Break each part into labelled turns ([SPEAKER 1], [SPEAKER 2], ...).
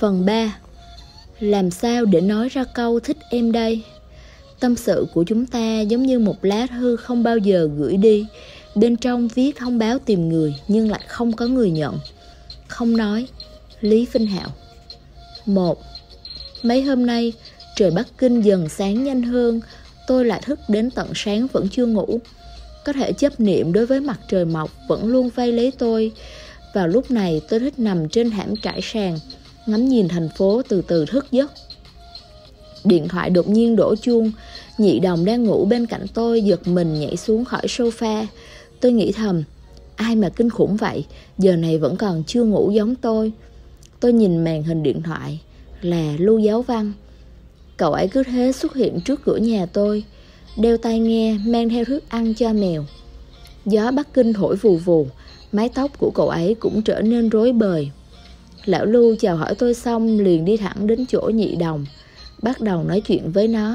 [SPEAKER 1] Phần 3. Làm sao để nói ra câu thích em đây? Tâm sự của chúng ta giống như một lá thư không bao giờ gửi đi. Bên trong viết thông báo tìm người nhưng lại không có người nhận. Không nói. Lý Vinh Hạo. 1. Mấy hôm nay trời Bắc Kinh dần sáng nhanh hơn. Tôi lại thức đến tận sáng vẫn chưa ngủ. Có thể chấp niệm đối với mặt trời mọc vẫn luôn vây lấy tôi. Vào lúc này tôi thích nằm trên thảm trải sàn, ngắm nhìn thành phố từ từ thức giấc. Điện thoại đột nhiên đổ chuông. Nhị Đồng đang ngủ bên cạnh tôi giật mình nhảy xuống khỏi sofa. Tôi nghĩ thầm, ai mà kinh khủng vậy, giờ này vẫn còn chưa ngủ giống tôi. Tôi nhìn màn hình điện thoại, là Lưu Giáo Văn. Cậu ấy cứ thế xuất hiện trước cửa nhà tôi, đeo tai nghe mang theo thức ăn cho mèo. Gió Bắc Kinh thổi vù vù, mái tóc của cậu ấy cũng trở nên rối bời. Lão Lưu chào hỏi tôi xong liền đi thẳng đến chỗ Nhị Đồng, bắt đầu nói chuyện với nó.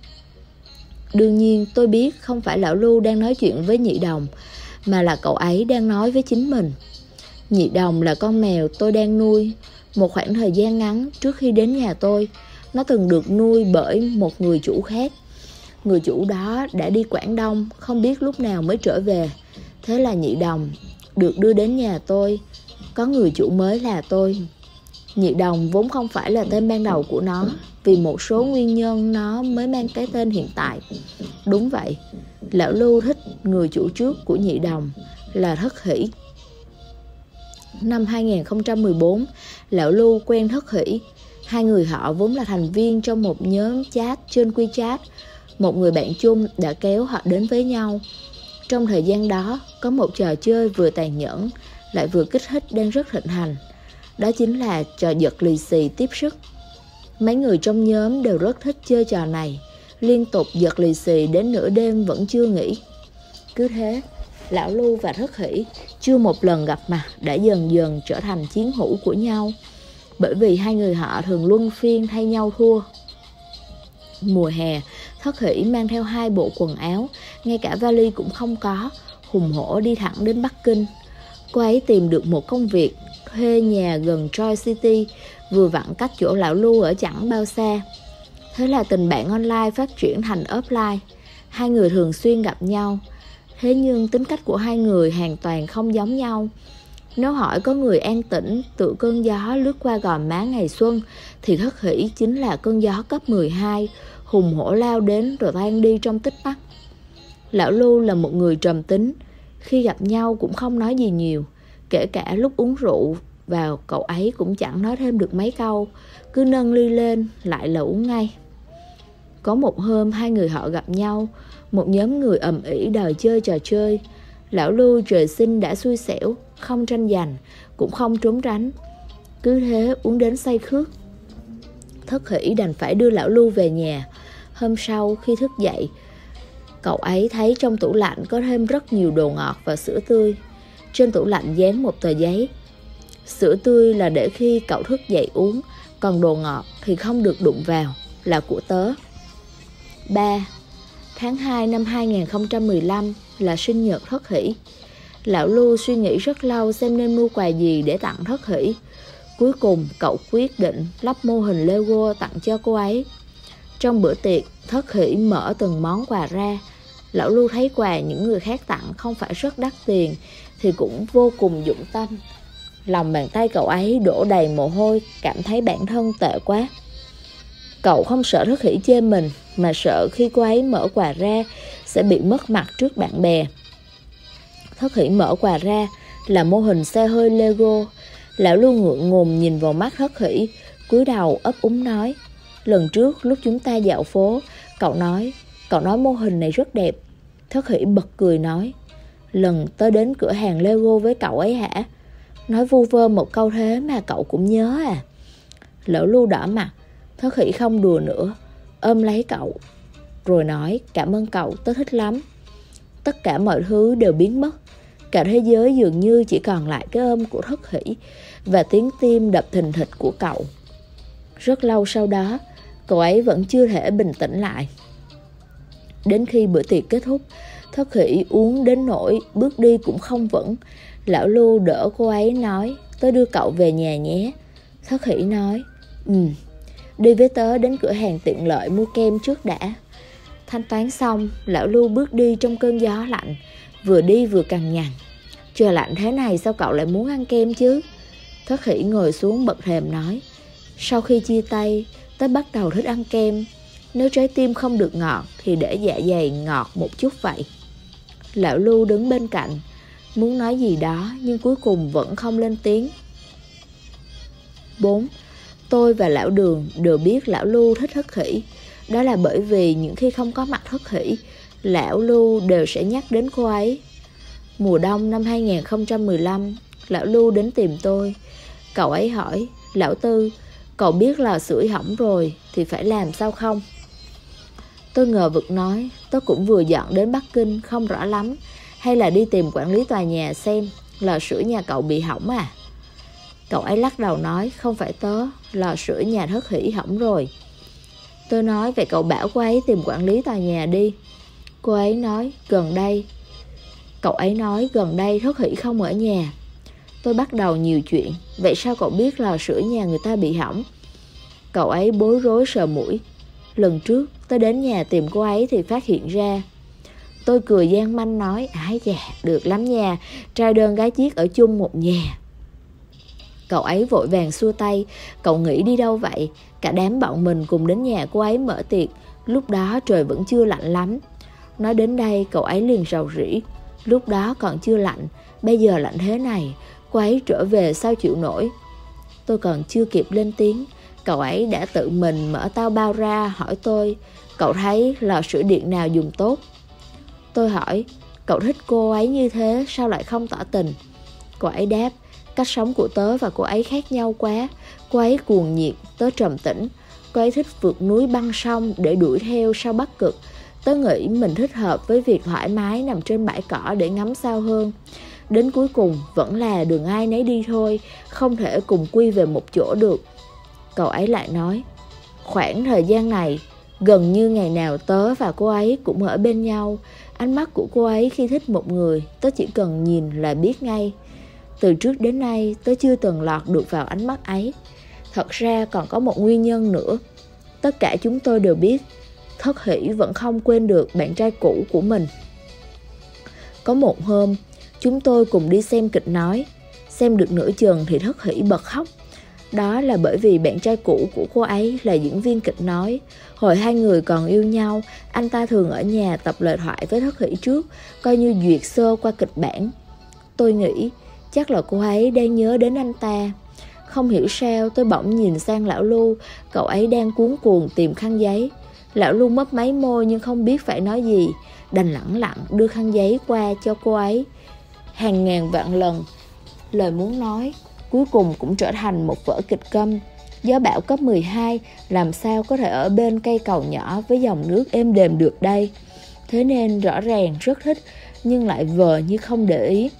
[SPEAKER 1] Đương nhiên tôi biết không phải Lão Lưu đang nói chuyện với Nhị Đồng, mà là cậu ấy đang nói với chính mình. Nhị Đồng là con mèo tôi đang nuôi. Một khoảng thời gian ngắn trước khi đến nhà tôi, nó từng được nuôi bởi một người chủ khác. Người chủ đó đã đi Quảng Đông, không biết lúc nào mới trở về. Thế là Nhị Đồng được đưa đến nhà tôi. Có người chủ mới là tôi. Nhị Đồng vốn không phải là tên ban đầu của nó, vì một số nguyên nhân nó mới mang cái tên hiện tại. Đúng vậy, Lão Lưu thích người chủ trước của Nhị Đồng là Thất Hỷ. Năm 2014, Lão Lưu quen Thất Hỷ. Hai người họ vốn là thành viên trong một nhóm chat trên WeChat. Một người bạn chung đã kéo họ đến với nhau. Trong thời gian đó, có một trò chơi vừa tàn nhẫn lại vừa kích thích đang rất thịnh hành. Đó chính là trò giật lì xì tiếp sức. Mấy người trong nhóm đều rất thích chơi trò này, liên tục giật lì xì đến nửa đêm vẫn chưa nghỉ. Cứ thế, Lão Lưu và Thất Hỷ chưa một lần gặp mặt đã dần dần trở thành chiến hữu của nhau, bởi vì hai người họ thường luân phiên thay nhau thua. Mùa hè, Thất Hỷ mang theo 2 bộ quần áo, ngay cả vali cũng không có, hùng hổ đi thẳng đến Bắc Kinh. Cô ấy tìm được một công việc, thuê nhà gần Troy City, vừa vặn cách chỗ Lão Lưu ở chẳng bao xa. Thế là tình bạn online phát triển thành offline. Hai người thường xuyên gặp nhau. Thế nhưng tính cách của hai người hoàn toàn không giống nhau. Nếu hỏi có người an tĩnh tựa cơn gió lướt qua gò má ngày xuân, thì Thất Hỷ chính là cơn gió cấp 12, hùng hổ lao đến rồi tan đi trong tích tắc. Lão Lưu là một người trầm tính, khi gặp nhau cũng không nói gì nhiều. Kể cả lúc uống rượu vào, cậu ấy cũng chẳng nói thêm được mấy câu, cứ nâng ly lên lại là uống ngay. Có một hôm hai người họ gặp nhau, một nhóm người ầm ĩ đòi chơi trò chơi. Lão Lưu trời sinh đã xui xẻo, không tranh giành, cũng không trốn tránh. Cứ thế uống đến say khướt. Thất Hỷ đành phải đưa Lão Lưu về nhà. Hôm sau khi thức dậy, cậu ấy thấy trong tủ lạnh có thêm rất nhiều đồ ngọt và sữa tươi. Trên tủ lạnh dán một tờ giấy. Sữa tươi là để khi cậu thức dậy uống, còn đồ ngọt thì không được đụng vào, là của tớ. 3. Tháng 2 năm 2015 là sinh nhật Thất Hỷ. Lão Lưu suy nghĩ rất lâu xem nên mua quà gì để tặng Thất Hỷ. Cuối cùng cậu quyết định lắp mô hình Lego tặng cho cô ấy. Trong bữa tiệc, Thất Hỷ mở từng món quà ra. Lão Lưu thấy quà những người khác tặng không phải rất đắt tiền thì cũng vô cùng dụng tâm. Lòng bàn tay cậu ấy đổ đầy mồ hôi, cảm thấy bản thân tệ quá. Cậu không sợ Thất Hỷ chê mình, mà sợ khi cô ấy mở quà ra sẽ bị mất mặt trước bạn bè. Thất Hỷ mở quà ra là mô hình xe hơi Lego. Lão Lưu ngượng ngùng nhìn vào mắt Thất Hỷ, cúi đầu ấp úng nói: lần trước lúc chúng ta dạo phố, cậu nói mô hình này rất đẹp. Thất Hỷ bật cười nói: lần tớ đến cửa hàng Lego với cậu ấy hả? Nói vu vơ một câu thế mà cậu cũng nhớ à? Lão Lưu đỏ mặt. Thất Hỷ không đùa nữa, ôm lấy cậu rồi nói: cảm ơn cậu, tớ thích lắm. Tất cả mọi thứ đều biến mất. Cả thế giới dường như chỉ còn lại cái ôm của Thất Hỷ và tiếng tim đập thình thịch của cậu. Rất lâu sau đó, cậu ấy vẫn chưa thể bình tĩnh lại. Đến khi bữa tiệc kết thúc, Thất Hỷ uống đến nỗi bước đi cũng không vững. Lão Lưu đỡ cô ấy nói: tớ đưa cậu về nhà nhé. Thất Hỷ nói, đi với tớ đến cửa hàng tiện lợi mua kem trước đã. Thanh toán xong, lão Lưu bước đi trong cơn gió lạnh, vừa đi vừa cằn nhằn. Trời lạnh thế này sao cậu lại muốn ăn kem chứ? Thất Hỷ ngồi xuống bật thềm nói, sau khi chia tay, tớ bắt đầu thích ăn kem. Nếu trái tim không được ngọt thì để dạ dày ngọt một chút vậy. Lão Lưu đứng bên cạnh, muốn nói gì đó nhưng cuối cùng vẫn không lên tiếng. 4. Tôi và lão Đường đều biết lão Lưu thích Thất Hỷ. Đó là bởi vì những khi không có mặt Thất Hỷ, lão Lưu đều sẽ nhắc đến cô ấy. Mùa đông năm 2015, lão Lưu đến tìm tôi. Cậu ấy hỏi, lão Tư, cậu biết lò sưởi hỏng rồi thì phải làm sao không? Tôi ngờ vực nói, tôi cũng vừa dọn đến Bắc Kinh, không rõ lắm. Hay là đi tìm quản lý tòa nhà xem lò sưởi nhà cậu bị hỏng à? Cậu ấy lắc đầu nói, không phải tớ, lò sưởi nhà Thất Hỷ hỏng rồi. Tôi nói, vậy cậu bảo cô ấy tìm quản lý tòa nhà đi. Cô ấy nói, gần đây. Cậu ấy nói, gần đây Thất Hỷ không ở nhà. Tôi bắt đầu nhiều chuyện, vậy sao cậu biết lò sưởi nhà người ta bị hỏng? Cậu ấy bối rối sờ mũi. Lần trước tôi đến nhà tìm cô ấy thì phát hiện ra. Tôi cười gian manh nói, ái chà, được lắm nha, trai đơn gái chiếc ở chung một nhà. Cậu ấy vội vàng xua tay, cậu nghĩ đi đâu vậy? Cả đám bọn mình cùng đến nhà cô ấy mở tiệc, lúc đó trời vẫn chưa lạnh lắm. Nói đến đây cậu ấy liền rầu rĩ, lúc đó còn chưa lạnh, bây giờ lạnh thế này, cô ấy trở về sao chịu nổi. Tôi còn chưa kịp lên tiếng, cậu ấy đã tự mình mở tao bao ra hỏi tôi, cậu thấy lò sưởi điện nào dùng tốt? Tôi hỏi, cậu thích cô ấy như thế sao lại không tỏ tình? Cô ấy đáp, cách sống của tớ và cô ấy khác nhau quá. Cô ấy cuồng nhiệt, tớ trầm tĩnh. Cô ấy thích vượt núi băng sông để đuổi theo sao Bắc Cực. Tớ nghĩ mình thích hợp với việc thoải mái nằm trên bãi cỏ để ngắm sao hơn. Đến cuối cùng vẫn là đường ai nấy đi thôi, không thể cùng quy về một chỗ được. Cậu ấy lại nói, khoảng thời gian này, gần như ngày nào tớ và cô ấy cũng ở bên nhau. Ánh mắt của cô ấy khi thích một người, tớ chỉ cần nhìn là biết ngay. Từ trước đến nay, tớ chưa từng lọt được vào ánh mắt ấy. Thật ra còn có một nguyên nhân nữa. Tất cả chúng tôi đều biết, Thất Hỷ vẫn không quên được bạn trai cũ của mình. Có một hôm, chúng tôi cùng đi xem kịch nói. Xem được nửa chừng thì Thất Hỷ bật khóc. Đó là bởi vì bạn trai cũ của cô ấy là diễn viên kịch nói. Hồi hai người còn yêu nhau, anh ta thường ở nhà tập lời thoại với Thất Hỷ trước, coi như duyệt sơ qua kịch bản. Tôi nghĩ, chắc là cô ấy đang nhớ đến anh ta. Không hiểu sao tôi bỗng nhìn sang lão Lưu, cậu ấy đang cuống cuồng tìm khăn giấy. Lão Lưu mấp máy môi nhưng không biết phải nói gì, đành lẳng lặng đưa khăn giấy qua cho cô ấy. Hàng ngàn vạn lần, lời muốn nói cuối cùng cũng trở thành một vở kịch câm. Gió bão cấp 12 làm sao có thể ở bên cây cầu nhỏ với dòng nước êm đềm được đây. Thế nên rõ ràng rất thích nhưng lại vờ như không để ý.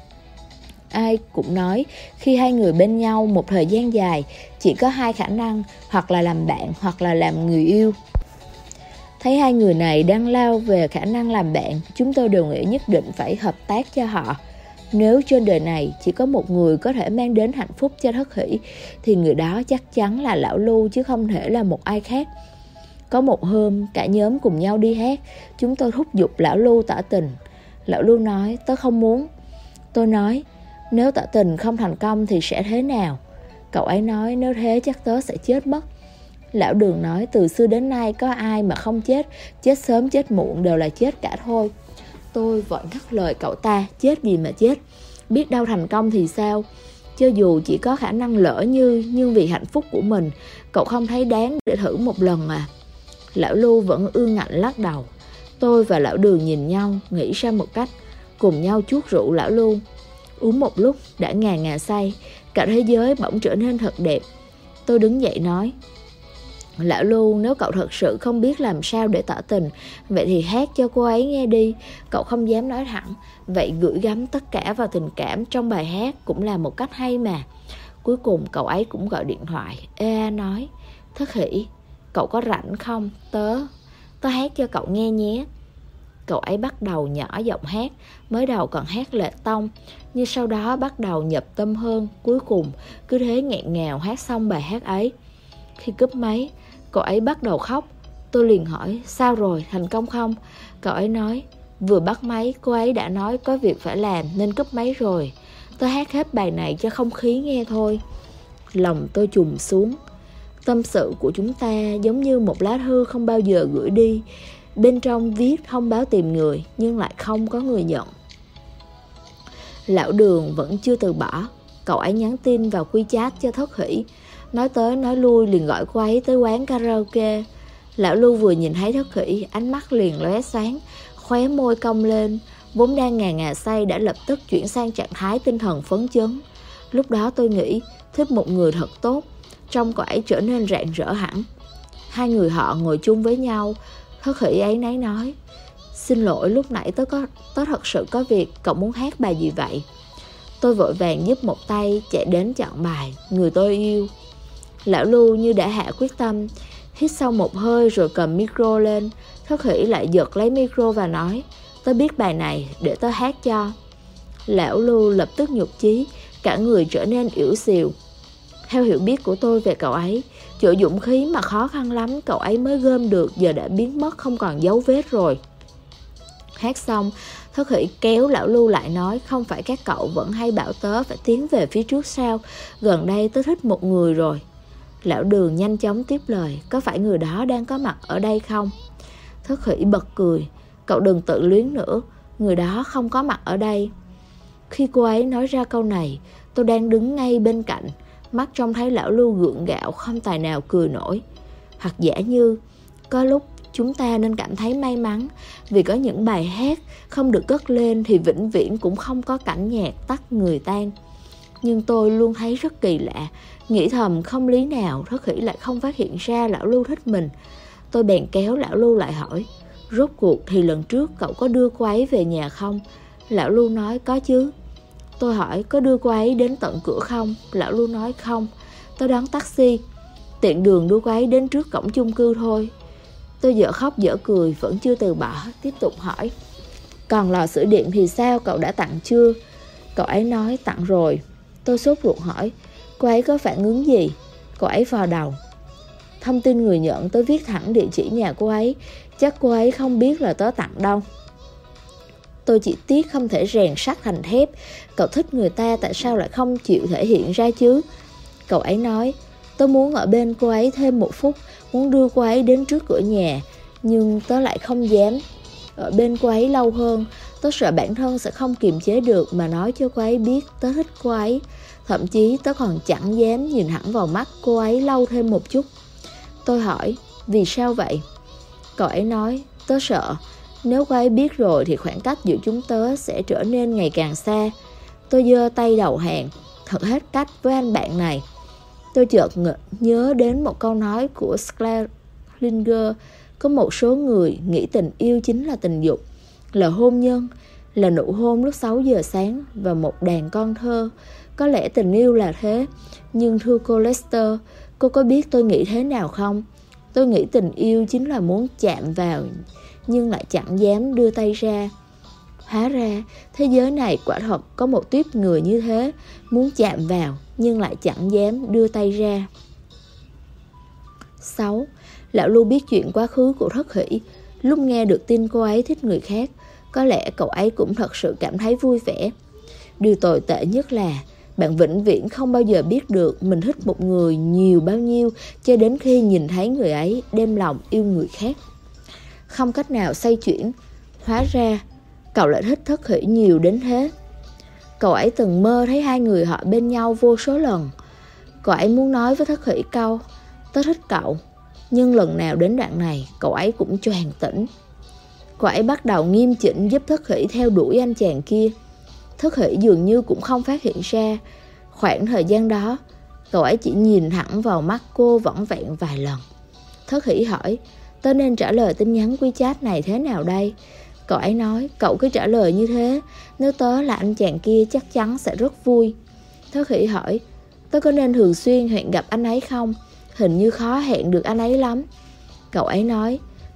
[SPEAKER 1] Ai cũng nói khi hai người bên nhau một thời gian dài chỉ có hai khả năng, hoặc là làm bạn hoặc là làm người yêu. Thấy hai người này đang lao về khả năng làm bạn, chúng tôi đều nghĩ nhất định phải hợp tác cho họ. Nếu trên đời này chỉ có một người có thể mang đến hạnh phúc cho Thất Hỷ thì người đó chắc chắn là lão Lưu chứ không thể là một ai khác. Có một hôm cả nhóm cùng nhau đi hát, chúng tôi thúc giục lão Lưu tỏ tình. Lão Lưu nói, tớ không muốn. Tôi nói, nếu tỏ tình không thành công thì sẽ thế nào? Cậu ấy nói, nếu thế chắc tớ sẽ chết mất. Lão Đường nói, từ xưa đến nay có ai mà không chết, chết sớm chết muộn đều là chết cả thôi. Tôi vội ngắt lời cậu ta, chết gì mà chết, biết đâu thành công thì sao? Cho dù chỉ có khả năng lỡ như, nhưng vì hạnh phúc của mình, cậu không thấy đáng để thử một lần à? Lão Lưu vẫn ương ngạnh lắc đầu. Tôi và lão Đường nhìn nhau, nghĩ ra một cách, cùng nhau chuốt rượu lão Lưu. Uống một lúc đã ngà say, cả thế giới bỗng trở nên thật đẹp. Tôi đứng dậy nói, lão Lưu, nếu cậu thật sự không biết làm sao để tỏ tình, vậy thì hát cho cô ấy nghe đi. Cậu không dám nói thẳng, vậy gửi gắm tất cả vào tình cảm trong bài hát cũng là một cách hay mà. Cuối cùng cậu ấy cũng gọi điện thoại. Ê nói, Thất Hỷ, cậu có rảnh không? Tớ hát cho cậu nghe nhé. cậu ấy bắt đầu nhỏ giọng hát. Mới đầu còn hát lệ tông, nhưng sau đó bắt đầu nhập tâm hơn. Cuối cùng cứ thế nghẹn ngào hát xong bài hát ấy. Khi cúp máy, cậu ấy bắt đầu khóc. Tôi liền hỏi, sao rồi, thành công không? Cậu ấy nói, vừa bắt máy cô ấy đã nói có việc phải làm nên cúp máy rồi. Tôi hát hết bài này cho không khí nghe thôi. Lòng tôi trùng xuống. Tâm sự của chúng ta giống như một lá thư không bao giờ gửi đi. Bên trong viết thông báo tìm người, nhưng lại không có người nhận. Lão Đường vẫn chưa từ bỏ. Cậu ấy nhắn tin vào WeChat cho Thất Hỷ. Nói tới nói lui liền gọi cô ấy tới quán karaoke. Lão Lưu vừa nhìn thấy Thất Hỷ, ánh mắt liền lóe sáng, khóe môi cong lên. Vốn đang ngà ngà say đã lập tức chuyển sang trạng thái tinh thần phấn chấn. Lúc đó tôi nghĩ, thích một người thật tốt, trông cậu ấy trở nên rạng rỡ hẳn. Hai người họ ngồi chung với nhau. Thất Hỷ ấy nấy nói, xin lỗi lúc nãy tớ thật sự có việc, cậu muốn hát bài gì vậy? Tôi vội vàng giúp một tay chạy đến chọn bài Người Tôi Yêu. Lão Lưu như đã hạ quyết tâm, hít sâu một hơi rồi cầm micro lên. Thất Hỷ lại giật lấy micro và nói, tớ biết bài này, để tớ hát cho. Lão Lưu lập tức nhụt chí, cả người trở nên ỉu xìu. Theo hiểu biết của tôi về cậu ấy, chỗ dũng khí mà khó khăn lắm cậu ấy mới gom được giờ đã biến mất không còn dấu vết rồi. Hát xong, Thất Hỷ kéo Lão Lưu lại nói, không phải các cậu vẫn hay bảo tớ phải tiến về phía trước sao? Gần đây tớ thích một người rồi. Lão Đường nhanh chóng tiếp lời, có phải người đó đang có mặt ở đây không? Thất Hỷ bật cười, cậu đừng tự luyến nữa, người đó không có mặt ở đây. Khi cô ấy nói ra câu này, tôi đang đứng ngay bên cạnh, mắt trông thấy Lão Lưu gượng gạo không tài nào cười nổi. Hoặc giả như, có lúc chúng ta nên cảm thấy may mắn, vì có những bài hát không được cất lên thì vĩnh viễn cũng không có cảnh nhạc tắt người tan. Nhưng tôi luôn thấy rất kỳ lạ, nghĩ thầm không lý nào Thất Hỷ lại không phát hiện ra Lão Lưu thích mình. Tôi bèn kéo Lão Lưu lại hỏi, rốt cuộc thì lần trước cậu có đưa cô ấy về nhà không? Lão Lưu nói có chứ. Tôi hỏi có đưa cô ấy đến tận cửa không? Lão Lưu nói không, tôi đón taxi, tiện đường đưa cô ấy đến trước cổng chung cư thôi. Tôi dở khóc dở cười vẫn chưa từ bỏ, tiếp tục hỏi, còn lò sưởi điện thì sao, cậu đã tặng chưa? Cậu ấy nói tặng rồi. Tôi sốt ruột hỏi, cô ấy có phản ứng gì? Cô ấy vò đầu, thông tin người nhận tôi viết thẳng địa chỉ nhà cô ấy, chắc cô ấy không biết là tớ tặng đâu. Tôi chỉ tiếc không thể rèn sắt thành thép, cậu thích người ta tại sao lại không chịu thể hiện ra chứ? Cậu ấy nói, tớ muốn ở bên cô ấy thêm một phút, muốn đưa cô ấy đến trước cửa nhà, nhưng tớ lại không dám ở bên cô ấy lâu hơn. Tớ sợ bản thân sẽ không kiềm chế được mà nói cho cô ấy biết tớ thích cô ấy. Thậm chí tớ còn chẳng dám nhìn hẳn vào mắt cô ấy lâu thêm một chút. Tôi hỏi, vì sao vậy? Cậu ấy nói, tớ sợ nếu cô ấy biết rồi thì khoảng cách giữa chúng tớ sẽ trở nên ngày càng xa. Tôi giơ tay đầu hàng, thật hết cách với anh bạn này. Tôi chợt nhớ đến một câu nói của Schlesinger, có một số người nghĩ tình yêu chính là tình dục, là hôn nhân, là nụ hôn lúc 6 giờ sáng và một đàn con thơ. Có lẽ tình yêu là thế, nhưng thưa cô Lester, cô có biết tôi nghĩ thế nào không? Tôi nghĩ tình yêu chính là muốn chạm vào nhưng lại chẳng dám đưa tay ra. Hóa ra thế giới này quả thật có một tuýp người như thế, muốn chạm vào nhưng lại chẳng dám đưa tay ra. 6. Lão Lưu biết chuyện quá khứ của Thất Hỷ. Lúc nghe được tin cô ấy thích người khác, có lẽ cậu ấy cũng thật sự cảm thấy vui vẻ. Điều tồi tệ nhất là bạn vĩnh viễn không bao giờ biết được mình thích một người nhiều bao nhiêu cho đến khi nhìn thấy người ấy đem lòng yêu người khác. Không cách nào xoay chuyển. Hóa ra cậu lại thích Thất Hỷ nhiều đến thế. Cậu ấy từng mơ thấy hai người họ bên nhau vô số lần. Cậu ấy muốn nói với Thất Hỷ câu tớ thích cậu, nhưng lần nào đến đoạn này cậu ấy cũng choàng tỉnh. Cậu ấy bắt đầu nghiêm chỉnh giúp Thất Hỷ theo đuổi anh chàng kia. Thất Hỷ dường như cũng không phát hiện ra. Khoảng thời gian đó, cậu ấy chỉ nhìn thẳng vào mắt cô vỏn vẹn vài lần. Thất Hỷ hỏi, tớ nên trả lời tin nhắn WeChat này thế nào đây? Cậu ấy nói, cậu cứ trả lời như thế, nếu tớ là anh chàng kia chắc chắn sẽ rất vui. Thất Hỷ hỏi, tớ có nên thường xuyên hẹn gặp anh ấy không? Hình như khó hẹn được anh ấy lắm. Cậu ấy nói,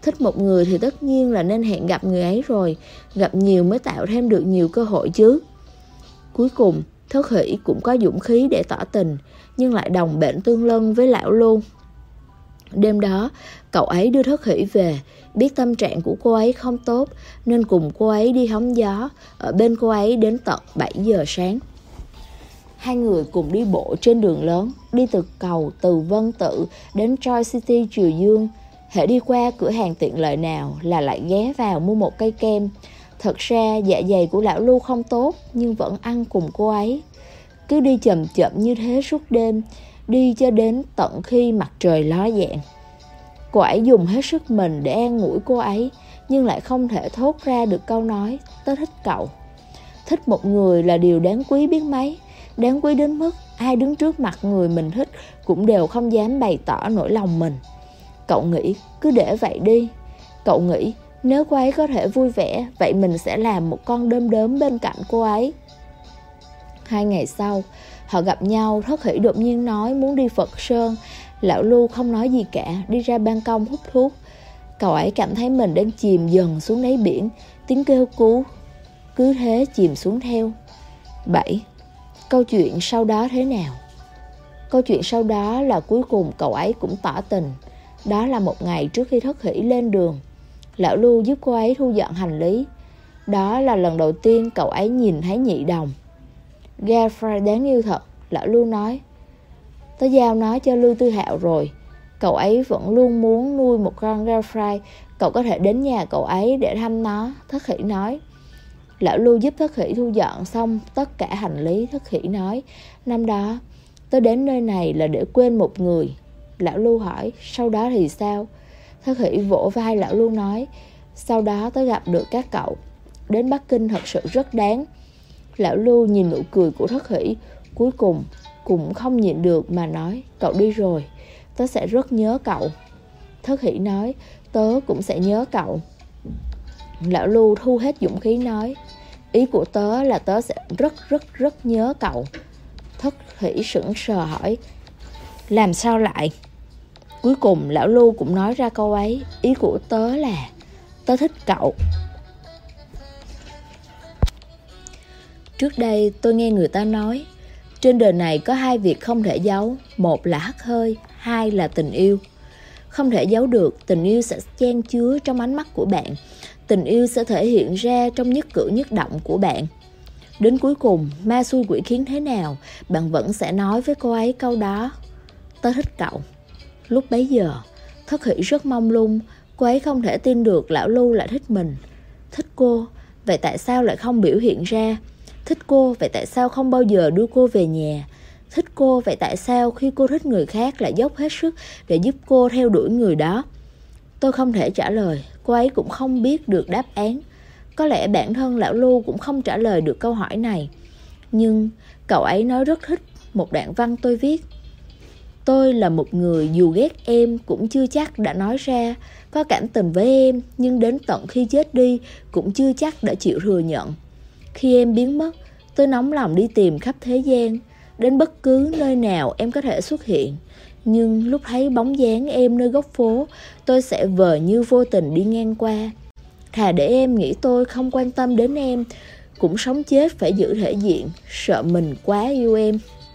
[SPEAKER 1] Thích một người thì tất nhiên là nên hẹn gặp người ấy rồi. Gặp nhiều mới tạo thêm được nhiều cơ hội chứ. Cuối cùng Thất Hỷ cũng có dũng khí để tỏ tình, nhưng lại đồng bệnh tương lân với lão Lưu. Đêm đó cậu ấy đưa Thất Hỷ về. Biết tâm trạng của cô ấy không tốt nên cùng cô ấy đi hóng gió ở bên cô ấy đến tận 7 giờ sáng. Hai người cùng đi bộ trên đường lớn, đi từ cầu Từ Vân Tự đến Troy City Triều Dương. Hễ đi qua cửa hàng tiện lợi nào là lại ghé vào mua một cây kem. Thật ra dạ dày của lão Lưu không tốt, nhưng vẫn ăn cùng cô ấy. Cứ đi chậm chậm như thế suốt đêm, đi cho đến tận khi mặt trời ló dạng. Cô ấy dùng hết sức mình để an ủi cô ấy, nhưng lại không thể thốt ra được câu nói "tớ thích cậu". Thích một người là điều đáng quý biết mấy, đáng quý đến mức ai đứng trước mặt người mình thích cũng đều không dám bày tỏ nỗi lòng mình. Cậu nghĩ cứ để vậy đi. Cậu nghĩ nếu cô ấy có thể vui vẻ, vậy mình sẽ làm một con đom đóm bên cạnh cô ấy. 2 ngày sau, họ gặp nhau. Thất Hỷ đột nhiên nói muốn đi Phật Sơn. Lão Lưu không nói gì cả, đi ra ban công hút thuốc. Cậu ấy cảm thấy mình đang chìm dần xuống đáy biển. Tiếng kêu cứu cứ thế chìm xuống theo. 7. Câu chuyện sau đó thế nào? Câu chuyện sau đó là cuối cùng cậu ấy cũng tỏ tình. Đó là một ngày trước khi Thất Hỷ lên đường. Lão Lưu giúp cô ấy thu dọn hành lý. Đó là lần đầu tiên cậu ấy nhìn thấy nhị đồng. Girlfriend đáng yêu thật, lão Lưu nói. Tớ giao nó cho Lưu Tư Hạo rồi. Cậu ấy vẫn luôn muốn nuôi một con girlfriend. Cậu có thể đến nhà cậu ấy để thăm nó, Thất Hỷ nói. Lão Lưu giúp Thất Hỷ thu dọn xong tất cả hành lý. Thất Hỷ nói, năm đó tớ đến nơi này là để quên một người. Lão Lưu hỏi, sau đó thì sao? Thất Hỷ vỗ vai lão Lưu nói, sau đó tớ gặp được các cậu. Đến Bắc Kinh thật sự rất đáng. Lão Lưu nhìn nụ cười của Thất Hỷ, cuối cùng cũng không nhịn được mà nói, cậu đi rồi, tớ sẽ rất nhớ cậu. Thất Hỷ nói, tớ cũng sẽ nhớ cậu. Lão Lưu thu hết dũng khí nói, ý của tớ là tớ sẽ rất nhớ cậu. Thất Hỷ sững sờ hỏi, làm sao lại? Cuối cùng lão Lưu cũng nói ra câu ấy, ý của tớ là tớ thích cậu. Trước đây tôi nghe người ta nói, trên đời này có 2 việc không thể giấu, một là hắt hơi, 2 là tình yêu. Không thể giấu được, tình yêu sẽ chan chứa trong ánh mắt của bạn. Tình yêu sẽ thể hiện ra trong nhất cử nhất động của bạn. Đến cuối cùng, ma xui quỷ khiến thế nào, bạn vẫn sẽ nói với cô ấy câu đó, tớ thích cậu. Lúc bấy giờ, Thất Hỷ rất mông lung, cô ấy không thể tin được lão Lưu lại thích mình. Thích cô, vậy tại sao lại không biểu hiện ra? Thích cô, vậy tại sao không bao giờ đưa cô về nhà? Thích cô, vậy tại sao khi cô thích người khác lại dốc hết sức để giúp cô theo đuổi người đó? Tôi không thể trả lời, cô ấy cũng không biết được đáp án. Có lẽ bản thân lão Lưu cũng không trả lời được câu hỏi này. Nhưng cậu ấy nói rất thích một đoạn văn tôi viết. Tôi là một người dù ghét em cũng chưa chắc đã nói ra, có cảm tình với em nhưng đến tận khi chết đi cũng chưa chắc đã chịu thừa nhận. Khi em biến mất, tôi nóng lòng đi tìm khắp thế gian, đến bất cứ nơi nào em có thể xuất hiện. Nhưng lúc thấy bóng dáng em nơi góc phố, tôi sẽ vờ như vô tình đi ngang qua. Thà để em nghĩ tôi không quan tâm đến em, cũng sống chết phải giữ thể diện, sợ mình quá yêu em.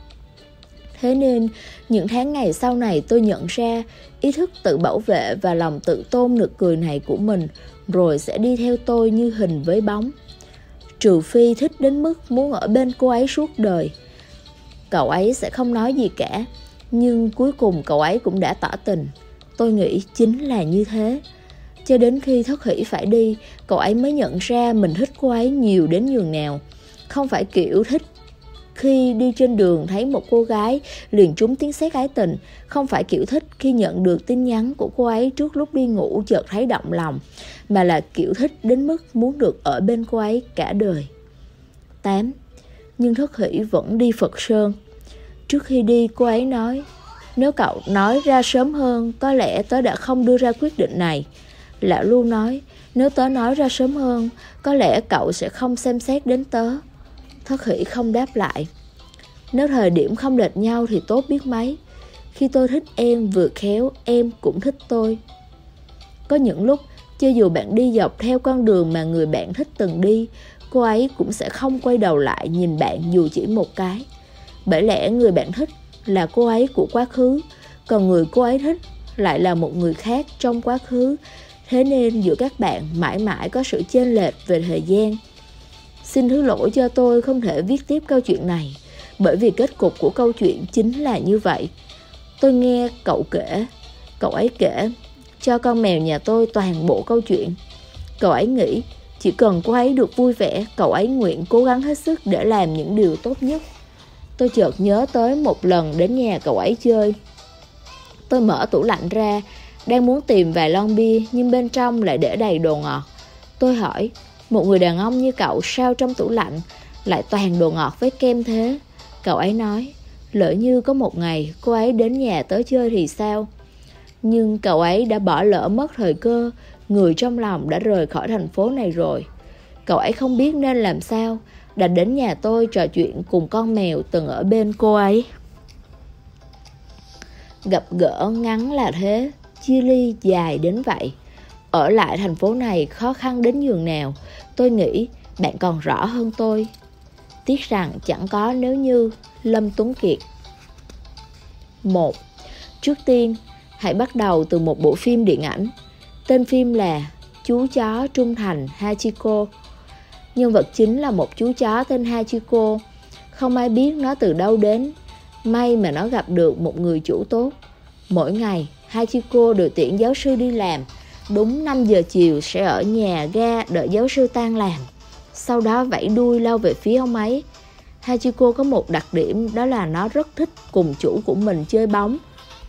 [SPEAKER 1] Thế nên, những tháng ngày sau này tôi nhận ra ý thức tự bảo vệ và lòng tự tôn nực cười này của mình rồi sẽ đi theo tôi như hình với bóng. Trừ phi thích đến mức muốn ở bên cô ấy suốt đời. Cậu ấy sẽ không nói gì cả, nhưng cuối cùng cậu ấy cũng đã tỏ tình. Tôi nghĩ chính là như thế. Cho đến khi Thất Hỷ phải đi, cậu ấy mới nhận ra mình thích cô ấy nhiều đến nhường nào. Không phải kiểu thích khi đi trên đường thấy một cô gái liền trúng tiếng sét ái tình. Không phải kiểu thích khi nhận được tin nhắn của cô ấy trước lúc đi ngủ chợt thấy động lòng. Mà là kiểu thích đến mức muốn được ở bên cô ấy cả đời. 8. Nhưng Thất Hỷ vẫn đi Phật Sơn. Trước khi đi cô ấy nói, nếu cậu nói ra sớm hơn, có lẽ tớ đã không đưa ra quyết định này. Lão Lưu nói, nếu tớ nói ra sớm hơn, có lẽ cậu sẽ không xem xét đến tớ. Thất Hỷ không đáp lại. Nếu thời điểm không lệch nhau thì tốt biết mấy. Khi tôi thích em vừa khéo, em cũng thích tôi. Có những lúc, cho dù bạn đi dọc theo con đường mà người bạn thích từng đi, cô ấy cũng sẽ không quay đầu lại nhìn bạn dù chỉ một cái. Bởi lẽ người bạn thích là cô ấy của quá khứ, còn người cô ấy thích lại là một người khác trong quá khứ. Thế nên giữa các bạn mãi mãi có sự chênh lệch về thời gian. Xin thứ lỗi cho tôi không thể viết tiếp câu chuyện này, bởi vì kết cục của câu chuyện chính là như vậy. Tôi nghe cậu ấy kể cho con mèo nhà tôi toàn bộ câu chuyện. Cậu ấy nghĩ chỉ cần cô ấy được vui vẻ, cậu ấy nguyện cố gắng hết sức để làm những điều tốt nhất. Tôi chợt nhớ tới một lần đến nhà cậu ấy chơi. Tôi mở tủ lạnh ra, đang muốn tìm vài lon bia, nhưng bên trong lại để đầy đồ ngọt. Tôi hỏi, một người đàn ông như cậu sao trong tủ lạnh lại toàn đồ ngọt với kem thế? Cậu ấy nói, lỡ như có một ngày cô ấy đến nhà tớ chơi thì sao? Nhưng cậu ấy đã bỏ lỡ mất thời cơ, người trong lòng đã rời khỏi thành phố này rồi. Cậu ấy không biết nên làm sao, đã đến nhà tôi trò chuyện cùng con mèo từng ở bên cô ấy. Gặp gỡ ngắn là thế, chia ly dài đến vậy. Ở lại thành phố này khó khăn đến nhường nào, tôi nghĩ bạn còn rõ hơn tôi. Tiếc rằng chẳng có nếu như. Lâm Tuấn Kiệt. 1. Trước tiên, hãy bắt đầu từ một bộ phim điện ảnh. Tên phim là Chú chó trung thành Hachiko. Nhân vật chính là một chú chó tên Hachiko. Không ai biết nó từ đâu đến. May mà nó gặp được một người chủ tốt. Mỗi ngày, Hachiko đều tiễn giáo sư đi làm. Đúng 5 giờ chiều sẽ ở nhà ga đợi giáo sư tan làm. Sau đó vẫy đuôi lao về phía ông ấy. Hachiko có một đặc điểm, đó là nó rất thích cùng chủ của mình chơi bóng.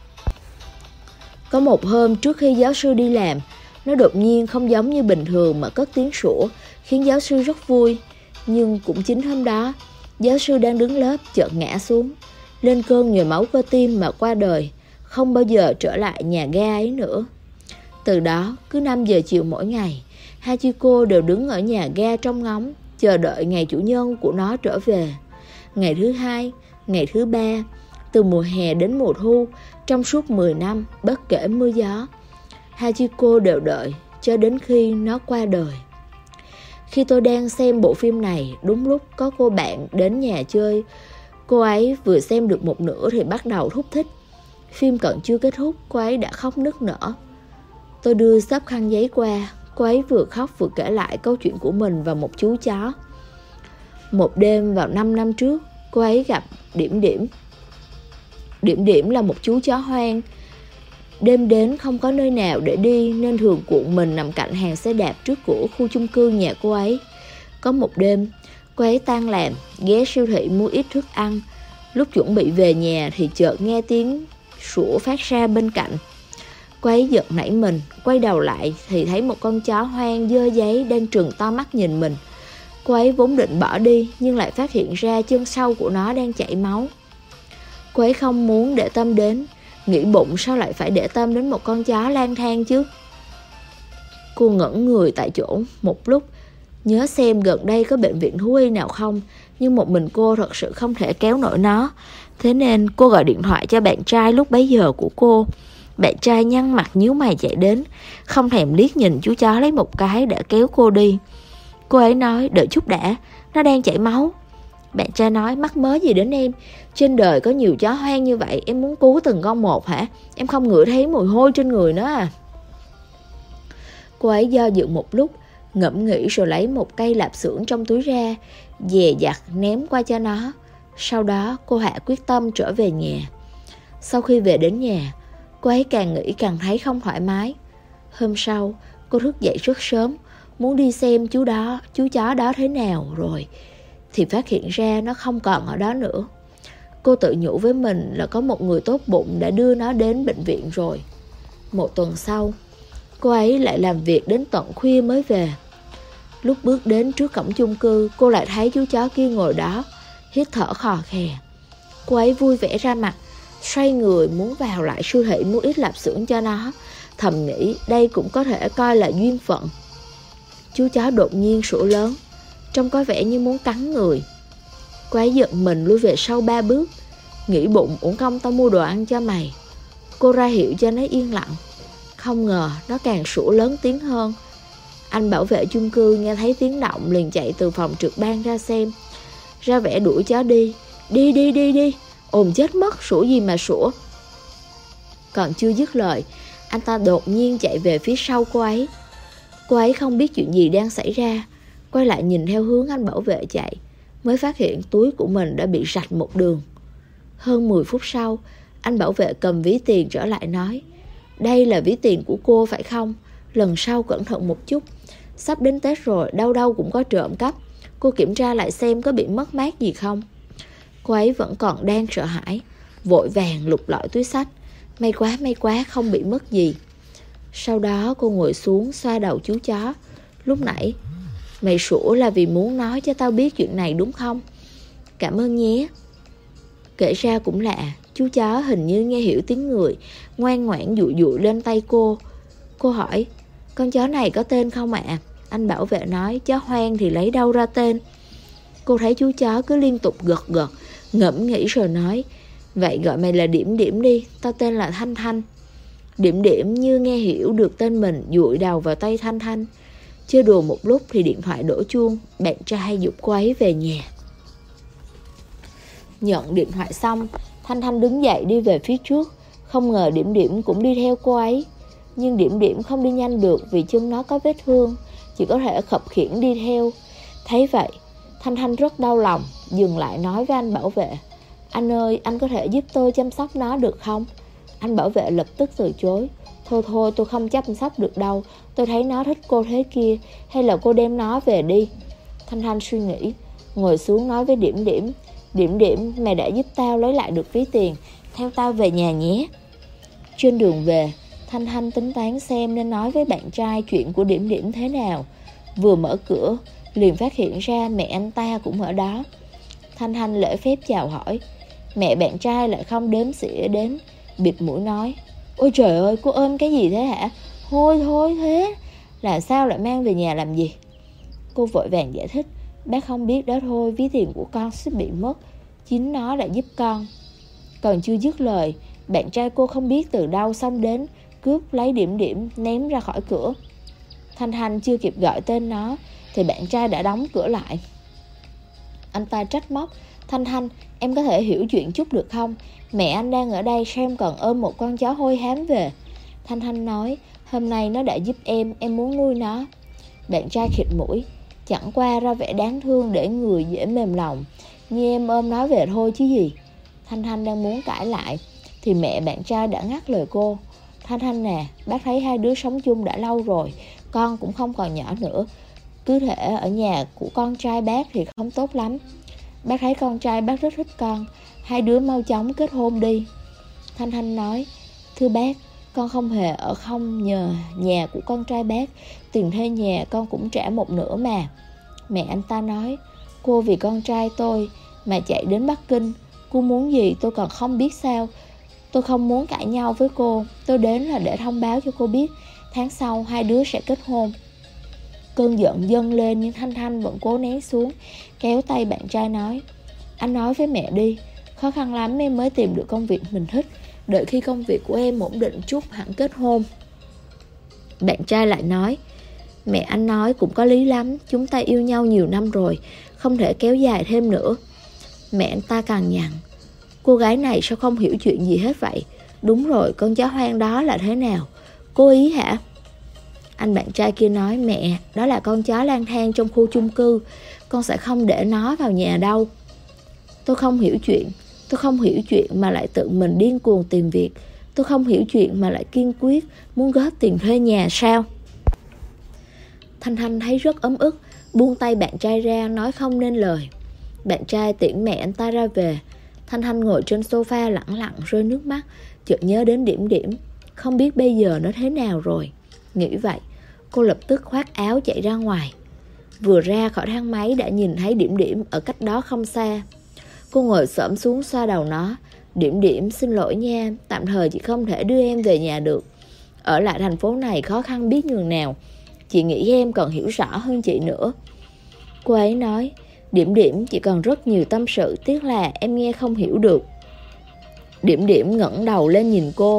[SPEAKER 1] Có một hôm trước khi giáo sư đi làm, nó đột nhiên không giống như bình thường mà cất tiếng sủa, khiến giáo sư rất vui. Nhưng cũng chính hôm đó, giáo sư đang đứng lớp chợt ngã xuống, lên cơn nhồi máu cơ tim mà qua đời, không bao giờ trở lại nhà ga ấy nữa. Từ đó, cứ 5 giờ chiều mỗi ngày, Hachiko đều đứng ở nhà ga trông ngóng, chờ đợi ngày chủ nhân của nó trở về. Ngày thứ 2, ngày thứ 3, từ mùa hè đến mùa thu, trong suốt 10 năm, bất kể mưa gió, Hachiko đều đợi cho đến khi nó qua đời. Khi tôi đang xem bộ phim này, đúng lúc có cô bạn đến nhà chơi. Cô ấy vừa xem được một nửa thì bắt đầu thúc thích. Phim còn chưa kết thúc, cô ấy đã khóc nức nở. Tôi đưa xấp khăn giấy qua, cô ấy vừa khóc vừa kể lại câu chuyện của mình và một chú chó. Một đêm vào 5 năm trước, cô ấy gặp Điểm Điểm. Điểm Điểm là một chú chó hoang. Đêm đến không có nơi nào để đi nên thường cuộn mình nằm cạnh hàng xe đạp trước cửa khu chung cư nhà cô ấy. Có một đêm, cô ấy tan làm, ghé siêu thị mua ít thức ăn. Lúc chuẩn bị về nhà thì chợt nghe tiếng sủa phát ra bên cạnh. Cô ấy giật nảy mình, quay đầu lại thì thấy một con chó hoang dơ giấy đang trừng to mắt nhìn mình. Cô ấy vốn định bỏ đi nhưng lại phát hiện ra chân sau của nó đang chảy máu. Cô ấy không muốn để tâm đến, nghĩ bụng sao lại phải để tâm đến một con chó lang thang chứ. Cô ngẩn người tại chỗ một lúc, nhớ xem gần đây có bệnh viện thú y nào không, nhưng một mình cô thật sự không thể kéo nổi nó. Thế nên cô gọi điện thoại cho bạn trai lúc bấy giờ của cô. Bạn trai nhăn mặt nhíu mày chạy đến, không thèm liếc nhìn chú chó lấy một cái đã kéo cô đi. Cô ấy nói đợi chút đã, nó đang chảy máu. Bạn trai nói mắc mớ gì đến em, trên đời có nhiều chó hoang như vậy, em muốn cứu từng con một hả? Em không ngửi thấy mùi hôi trên người nó à? Cô ấy do dự một lúc, ngẫm nghĩ rồi lấy một cây lạp xưởng trong túi ra, dè dặt ném qua cho nó. Sau đó cô hạ quyết tâm trở về nhà. Sau khi về đến nhà, cô ấy càng nghĩ càng thấy không thoải mái. Hôm sau, cô thức dậy rất sớm, muốn đi xem chú chó đó thế nào rồi, thì phát hiện ra nó không còn ở đó nữa. Cô tự nhủ với mình là có một người tốt bụng đã đưa nó đến bệnh viện rồi. Một tuần sau, cô ấy lại làm việc đến tận khuya mới về. Lúc bước đến trước cổng chung cư, cô lại thấy chú chó kia ngồi đó, hít thở khò khè. Cô ấy vui vẻ ra mặt, xoay người muốn vào lại siêu thị mua ít lạp xưởng cho nó, thầm nghĩ đây cũng có thể coi là duyên phận. Chú chó đột nhiên sủa lớn, trông có vẻ như muốn cắn người. Cô ấy giận mình lui về sau 3 bước, nghĩ bụng uổng công tao mua đồ ăn cho mày. Cô ra hiệu cho nó yên lặng. Không ngờ nó càng sủa lớn tiếng hơn. Anh bảo vệ chung cư nghe thấy tiếng động liền chạy từ phòng trực ban ra xem, ra vẻ đuổi chó đi. Đi, ồn chết mất, sủa gì mà sủa. Còn chưa dứt lời, anh ta đột nhiên chạy về phía sau cô ấy. Cô ấy không biết chuyện gì đang xảy ra, quay lại nhìn theo hướng anh bảo vệ chạy, mới phát hiện túi của mình đã bị rạch một đường. Hơn 10 phút sau, anh bảo vệ cầm ví tiền trở lại nói: đây là ví tiền của cô phải không? Lần sau cẩn thận một chút, sắp đến Tết rồi, đâu đâu cũng có trộm cắp. Cô kiểm tra lại xem có bị mất mát gì không. Cô ấy vẫn còn đang sợ hãi, vội vàng lục lọi túi xách. May quá không bị mất gì. Sau đó cô ngồi xuống xoa đầu chú chó. Lúc nãy mày sủa là vì muốn nói cho tao biết chuyện này đúng không? Cảm ơn nhé. Kể ra cũng lạ, chú chó hình như nghe hiểu tiếng người, ngoan ngoãn dụi dụi lên tay cô. Cô hỏi: con chó này có tên không ạ? Anh bảo vệ nói: chó hoang thì lấy đâu ra tên. Cô thấy chú chó cứ liên tục gật gật, ngẫm nghĩ rồi nói: vậy gọi mày là Điểm Điểm đi, tao tên là Thanh Thanh. Điểm Điểm như nghe hiểu được tên mình, dụi đầu vào tay Thanh Thanh. Chơi đùa một lúc thì điện thoại đổ chuông, bạn trai giục cô ấy về nhà. Nhận điện thoại xong, Thanh Thanh đứng dậy đi về phía trước. Không ngờ Điểm Điểm cũng đi theo cô ấy. Nhưng Điểm Điểm không đi nhanh được vì chân nó có vết thương, chỉ có thể khập khiễng đi theo. Thấy vậy, Thanh Thanh rất đau lòng, dừng lại nói với anh bảo vệ: anh ơi, anh có thể giúp tôi chăm sóc nó được không? Anh bảo vệ lập tức từ chối: Thôi tôi không chăm sóc được đâu, tôi thấy nó thích cô thế kia, hay là cô đem nó về đi. Thanh Thanh suy nghĩ, ngồi xuống nói với Điểm Điểm: Điểm Điểm, mày đã giúp tao lấy lại được ví tiền, theo tao về nhà nhé. Trên đường về, Thanh Thanh tính toán xem nên nói với bạn trai chuyện của Điểm Điểm thế nào. Vừa mở cửa, liền phát hiện ra mẹ anh ta cũng ở đó. Thanh Thanh lễ phép chào hỏi. Mẹ bạn trai lại không đếm xỉa đến, bịt mũi nói: ôi trời ơi, cô ôm cái gì thế hả? Thôi thế, làm sao lại mang về nhà làm gì? Cô vội vàng giải thích: bác không biết đó thôi, ví tiền của con sắp bị mất, chính nó đã giúp con. Còn chưa dứt lời, bạn trai cô không biết từ đâu xông đến, cướp lấy Điểm Điểm ném ra khỏi cửa. Thanh Thanh chưa kịp gọi tên nó thì bạn trai đã đóng cửa lại. Anh ta trách móc: Thanh Thanh, em có thể hiểu chuyện chút được không? Mẹ anh đang ở đây, sao em còn ôm một con chó hôi hám về? Thanh Thanh nói: hôm nay nó đã giúp em muốn nuôi nó. Bạn trai khịt mũi: chẳng qua ra vẻ đáng thương để người dễ mềm lòng, như em ôm nó về thôi chứ gì. Thanh Thanh đang muốn cãi lại thì mẹ bạn trai đã ngắt lời cô: Thanh Thanh nè, bác thấy hai đứa sống chung đã lâu rồi, con cũng không còn nhỏ nữa, cứ thể ở nhà của con trai bác thì không tốt lắm. Bác thấy con trai bác rất thích con, hai đứa mau chóng kết hôn đi. Thanh Thanh nói: thưa bác, con không hề ở không nhờ nhà của con trai bác, tiền thuê nhà con cũng trả một nửa mà. Mẹ anh ta nói: cô vì con trai tôi mà chạy đến Bắc Kinh, cô muốn gì tôi còn không biết sao. Tôi không muốn cãi nhau với cô, tôi đến là để thông báo cho cô biết tháng sau hai đứa sẽ kết hôn. Cơn giận dâng lên nhưng Thanh Thanh vẫn cố nén xuống, kéo tay bạn trai nói: anh nói với mẹ đi, khó khăn lắm em mới tìm được công việc mình thích, đợi khi công việc của em ổn định chút hẳn kết hôn. Bạn trai lại nói: mẹ anh nói cũng có lý lắm, chúng ta yêu nhau nhiều năm rồi, không thể kéo dài thêm nữa. Mẹ anh ta cằn nhằn: cô gái này sao không hiểu chuyện gì hết vậy? Đúng rồi, con chó hoang đó là thế nào? Cố ý hả? Anh bạn trai kia nói: mẹ, đó là con chó lang thang trong khu chung cư, con sẽ không để nó vào nhà đâu. Tôi không hiểu chuyện mà lại tự mình điên cuồng tìm việc. Tôi không hiểu chuyện mà lại kiên quyết muốn góp tiền thuê nhà sao? Thanh Thanh thấy rất ấm ức, buông tay bạn trai ra nói không nên lời. Bạn trai tiễn mẹ anh ta ra về. Thanh Thanh ngồi trên sofa lẳng lặng rơi nước mắt, chợt nhớ đến Điểm Điểm. Không biết bây giờ nó thế nào rồi. Nghĩ vậy, cô lập tức khoác áo chạy ra ngoài. Vừa ra khỏi thang máy đã nhìn thấy Điểm Điểm ở cách đó không xa. Cô ngồi xổm xuống xoa đầu nó. Điểm Điểm, xin lỗi nha, tạm thời chị không thể đưa em về nhà được. Ở lại thành phố này khó khăn biết nhường nào. Chị nghĩ em còn hiểu rõ hơn chị nữa. Cô ấy nói: Điểm Điểm, chị còn rất nhiều tâm sự, tiếc là em nghe không hiểu được. Điểm Điểm ngẩng đầu lên nhìn cô,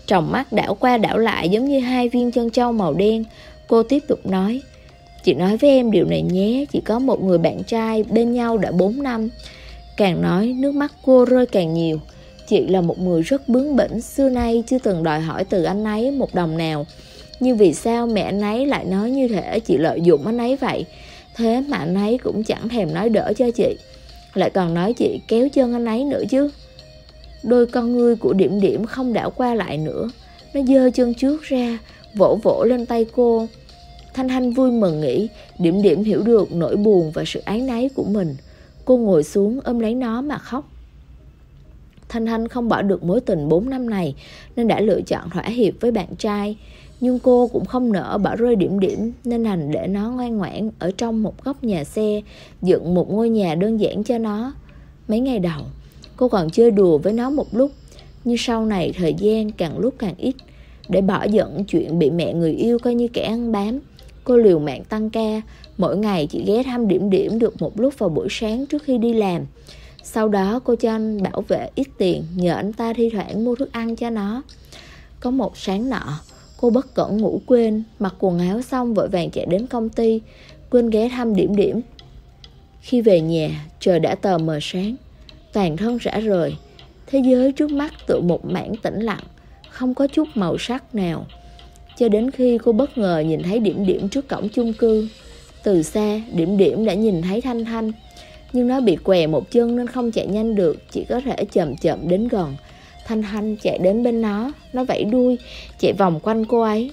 [SPEAKER 1] Tròng mắt đảo qua đảo lại giống như hai viên chân trâu màu đen. Cô tiếp tục nói, chị nói với em điều này nhé, chị có một người bạn trai, bên nhau đã 4 năm. Càng nói nước mắt cô rơi càng nhiều. Chị là một người rất bướng bỉnh, xưa nay chưa từng đòi hỏi từ anh ấy một đồng nào. Nhưng vì sao mẹ anh ấy lại nói như thể chị lợi dụng anh ấy vậy? Thế mà anh ấy cũng chẳng thèm nói đỡ cho chị, lại còn nói chị kéo chân anh ấy nữa chứ. Đôi con ngươi của Điểm Điểm không đảo qua lại nữa. Nó giơ chân trước ra, vỗ vỗ lên tay cô. Thanh Thanh vui mừng nghĩ Điểm Điểm hiểu được nỗi buồn và sự áy náy của mình. Cô ngồi xuống ôm lấy nó mà khóc. Thanh Thanh không bỏ được mối tình 4 năm này nên đã lựa chọn thỏa hiệp với bạn trai. Nhưng cô cũng không nỡ bỏ rơi Điểm Điểm nên đành để nó ngoan ngoãn ở trong một góc nhà xe, dựng một ngôi nhà đơn giản cho nó. Mấy ngày đầu cô còn chơi đùa với nó một lúc, nhưng sau này thời gian càng lúc càng ít. Để bỏ giận chuyện bị mẹ người yêu coi như kẻ ăn bám, cô liều mạng tăng ca. Mỗi ngày chị ghé thăm Điểm Điểm được một lúc vào buổi sáng trước khi đi làm. Sau đó cô cho anh bảo vệ ít tiền, nhờ anh ta thi thoảng mua thức ăn cho nó. Có một sáng nọ, cô bất cẩn ngủ quên, mặc quần áo xong vội vàng chạy đến công ty, quên ghé thăm Điểm Điểm. Khi về nhà, trời đã tờ mờ sáng, toàn thân rã rời. Thế giới trước mắt tựa một mảng tĩnh lặng, không có chút màu sắc nào. Cho đến khi cô bất ngờ nhìn thấy Điểm Điểm trước cổng chung cư. Từ xa, Điểm Điểm đã nhìn thấy Thanh Thanh, nhưng nó bị què một chân nên không chạy nhanh được, chỉ có thể chậm chậm đến gần. Thanh Thanh chạy đến bên nó vẫy đuôi, chạy vòng quanh cô ấy.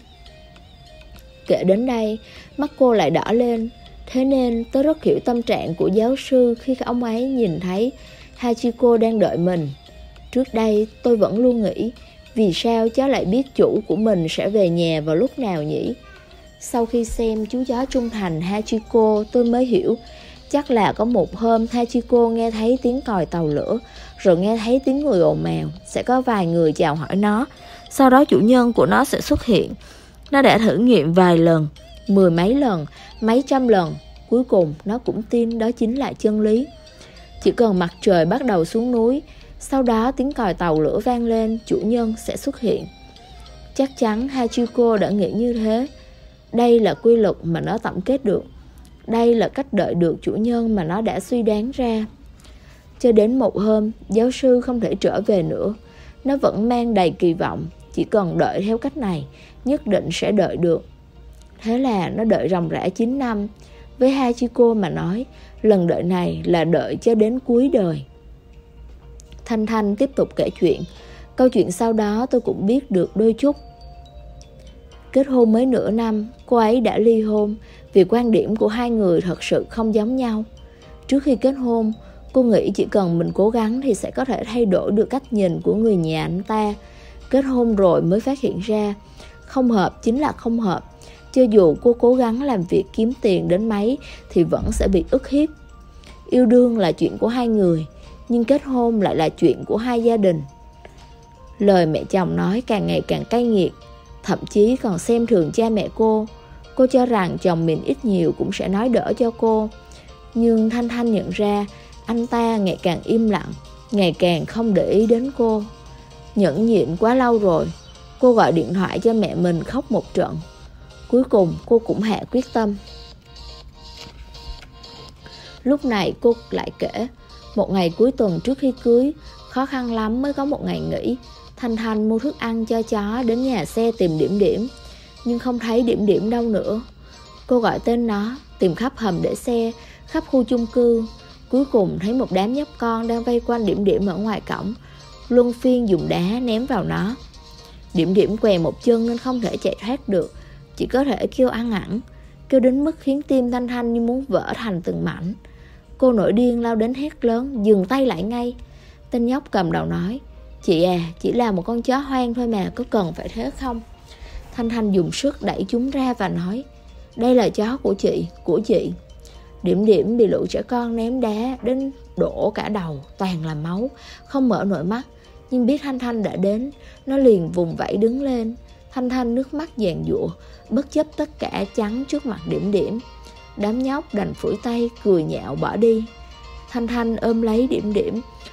[SPEAKER 1] Kể đến đây, mắt cô lại đỏ lên. Thế nên tớ rất hiểu tâm trạng của giáo sư khi ông ấy nhìn thấy Hachiko đang đợi mình. Trước đây tôi vẫn luôn nghĩ, vì sao cháu lại biết chủ của mình sẽ về nhà vào lúc nào nhỉ? Sau khi xem chú chó trung thành Hachiko, tôi mới hiểu. Chắc là có một hôm Hachiko nghe thấy tiếng còi tàu lửa, rồi nghe thấy tiếng người ồn ào. Sẽ có vài người chào hỏi nó, sau đó chủ nhân của nó sẽ xuất hiện. Nó đã thử nghiệm vài lần, 10 mấy lần, mấy trăm lần. Cuối cùng nó cũng tin đó chính là chân lý. Chỉ cần mặt trời bắt đầu xuống núi, sau đó tiếng còi tàu lửa vang lên, chủ nhân sẽ xuất hiện. Chắc chắn Hachiko đã nghĩ như thế. Đây là quy luật mà nó tổng kết được. Đây là cách đợi được chủ nhân mà nó đã suy đoán ra. Cho đến một hôm, giáo sư không thể trở về nữa. Nó vẫn mang đầy kỳ vọng, chỉ cần đợi theo cách này, nhất định sẽ đợi được. Thế là nó đợi ròng rã 9 năm. Với Hachiko mà nói, lần đợi này là đợi cho đến cuối đời. Thanh Thanh tiếp tục kể chuyện. Câu chuyện sau đó tôi cũng biết được đôi chút. Kết hôn mới nửa năm, cô ấy đã ly hôn vì quan điểm của hai người thật sự không giống nhau. Trước khi kết hôn, cô nghĩ chỉ cần mình cố gắng thì sẽ có thể thay đổi được cách nhìn của người nhà anh ta. Kết hôn rồi mới phát hiện ra, không hợp chính là không hợp. Cho dù cô cố gắng làm việc kiếm tiền đến mấy thì vẫn sẽ bị ức hiếp. Yêu đương là chuyện của hai người, nhưng kết hôn lại là chuyện của hai gia đình. Lời mẹ chồng nói càng ngày càng cay nghiệt, thậm chí còn xem thường cha mẹ cô. Cô cho rằng chồng mình ít nhiều cũng sẽ nói đỡ cho cô. Nhưng Thanh Thanh nhận ra anh ta ngày càng im lặng, ngày càng không để ý đến cô. Nhẫn nhịn quá lâu rồi, cô gọi điện thoại cho mẹ mình khóc một trận. Cuối cùng cô cũng hạ quyết tâm. Lúc này cô lại kể, một ngày cuối tuần trước khi cưới, khó khăn lắm mới có một ngày nghỉ. Thanh Thanh mua thức ăn cho chó đến nhà xe tìm Điểm Điểm, nhưng không thấy Điểm Điểm đâu nữa. Cô gọi tên nó, tìm khắp hầm để xe, khắp khu chung cư. Cuối cùng thấy một đám nhóc con đang vây quanh Điểm Điểm ở ngoài cổng, luân phiên dùng đá ném vào nó. Điểm Điểm què một chân nên không thể chạy thoát được, chỉ có thể kêu ăn ẳng, kêu đến mức khiến tim Thanh Thanh như muốn vỡ thành từng mảnh. Cô nổi điên lao đến hét lớn, dừng tay lại ngay. Tên nhóc cầm đầu nói, chị à, chỉ là một con chó hoang thôi mà, có cần phải thế không? Thanh Thanh dùng sức đẩy chúng ra và nói, đây là chó của chị. Điểm Điểm bị lũ trẻ con ném đá đến đổ cả đầu, toàn là máu, không mở nổi mắt. Nhưng biết Thanh Thanh đã đến, nó liền vùng vẫy đứng lên. Thanh Thanh nước mắt giàn giụa, bất chấp tất cả chắn trước mặt Điểm Điểm. Đám nhóc đành phủi tay, cười nhạo bỏ đi. Thanh Thanh ôm lấy Điểm Điểm,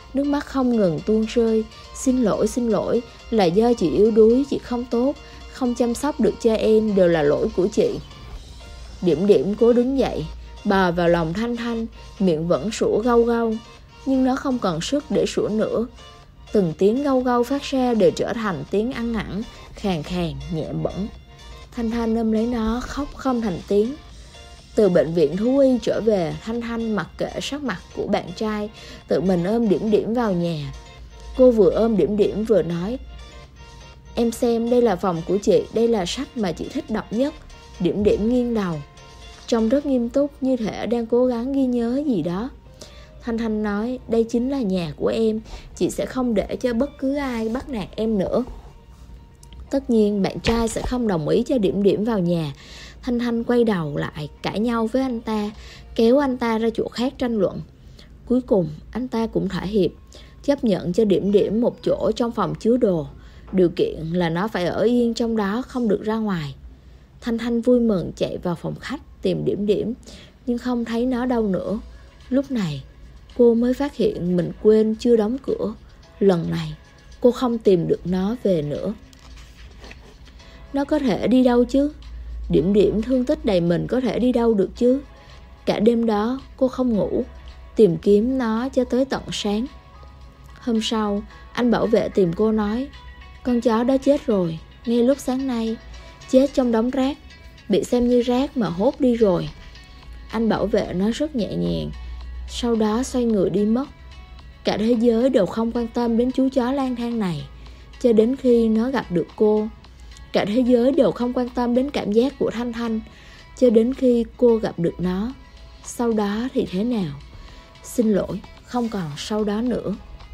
[SPEAKER 1] Nước mắt không ngừng tuôn rơi. Xin lỗi, là do chị yếu đuối, chị không tốt, không chăm sóc được cho em, đều là lỗi của chị. Điểm Điểm cố đứng dậy, bò vào lòng Thanh Thanh, miệng vẫn sủa gâu gâu, nhưng nó không còn sức để sủa nữa. Từng tiếng gâu gâu phát ra đều trở thành tiếng ăn ẳng, khàn khàn, nhẹ bẫng. Thanh Thanh ôm lấy nó, khóc không thành tiếng. Từ bệnh viện thú y trở về, Thanh Thanh mặc kệ sắc mặt của bạn trai, tự mình ôm Điểm Điểm vào nhà. Cô vừa ôm Điểm Điểm vừa nói: "Em xem, đây là phòng của chị, đây là sách mà chị thích đọc nhất." Điểm Điểm nghiêng đầu, trông rất nghiêm túc, như thể đang cố gắng ghi nhớ gì đó. Thanh Thanh nói: "Đây chính là nhà của em, chị sẽ không để cho bất cứ ai bắt nạt em nữa." Tất nhiên bạn trai sẽ không đồng ý cho Điểm Điểm vào nhà. Thanh Thanh quay đầu lại cãi nhau với anh ta, kéo anh ta ra chỗ khác tranh luận. Cuối cùng anh ta cũng thỏa hiệp, chấp nhận cho Điểm Điểm một chỗ trong phòng chứa đồ, điều kiện là nó phải ở yên trong đó, không được ra ngoài. Thanh Thanh vui mừng chạy vào phòng khách tìm Điểm Điểm, nhưng không thấy nó đâu nữa. Lúc này cô mới phát hiện mình quên chưa đóng cửa. Lần này cô không tìm được nó về nữa. Nó có thể đi đâu chứ? Điểm Điểm thương tích đầy mình có thể đi đâu được chứ? Cả đêm đó cô không ngủ, tìm kiếm nó cho tới tận sáng. Hôm sau, anh bảo vệ tìm cô nói: "Con chó đó chết rồi, ngay lúc sáng nay, chết trong đống rác, bị xem như rác mà hốt đi rồi." Anh bảo vệ nói rất nhẹ nhàng, sau đó xoay người đi mất. Cả thế giới đều không quan tâm đến chú chó lang thang này, cho đến khi nó gặp được cô. Cả thế giới đều không quan tâm đến cảm giác của Thanh Thanh, cho đến khi cô gặp được nó. Sau đó thì thế nào? Xin lỗi, không còn sau đó nữa.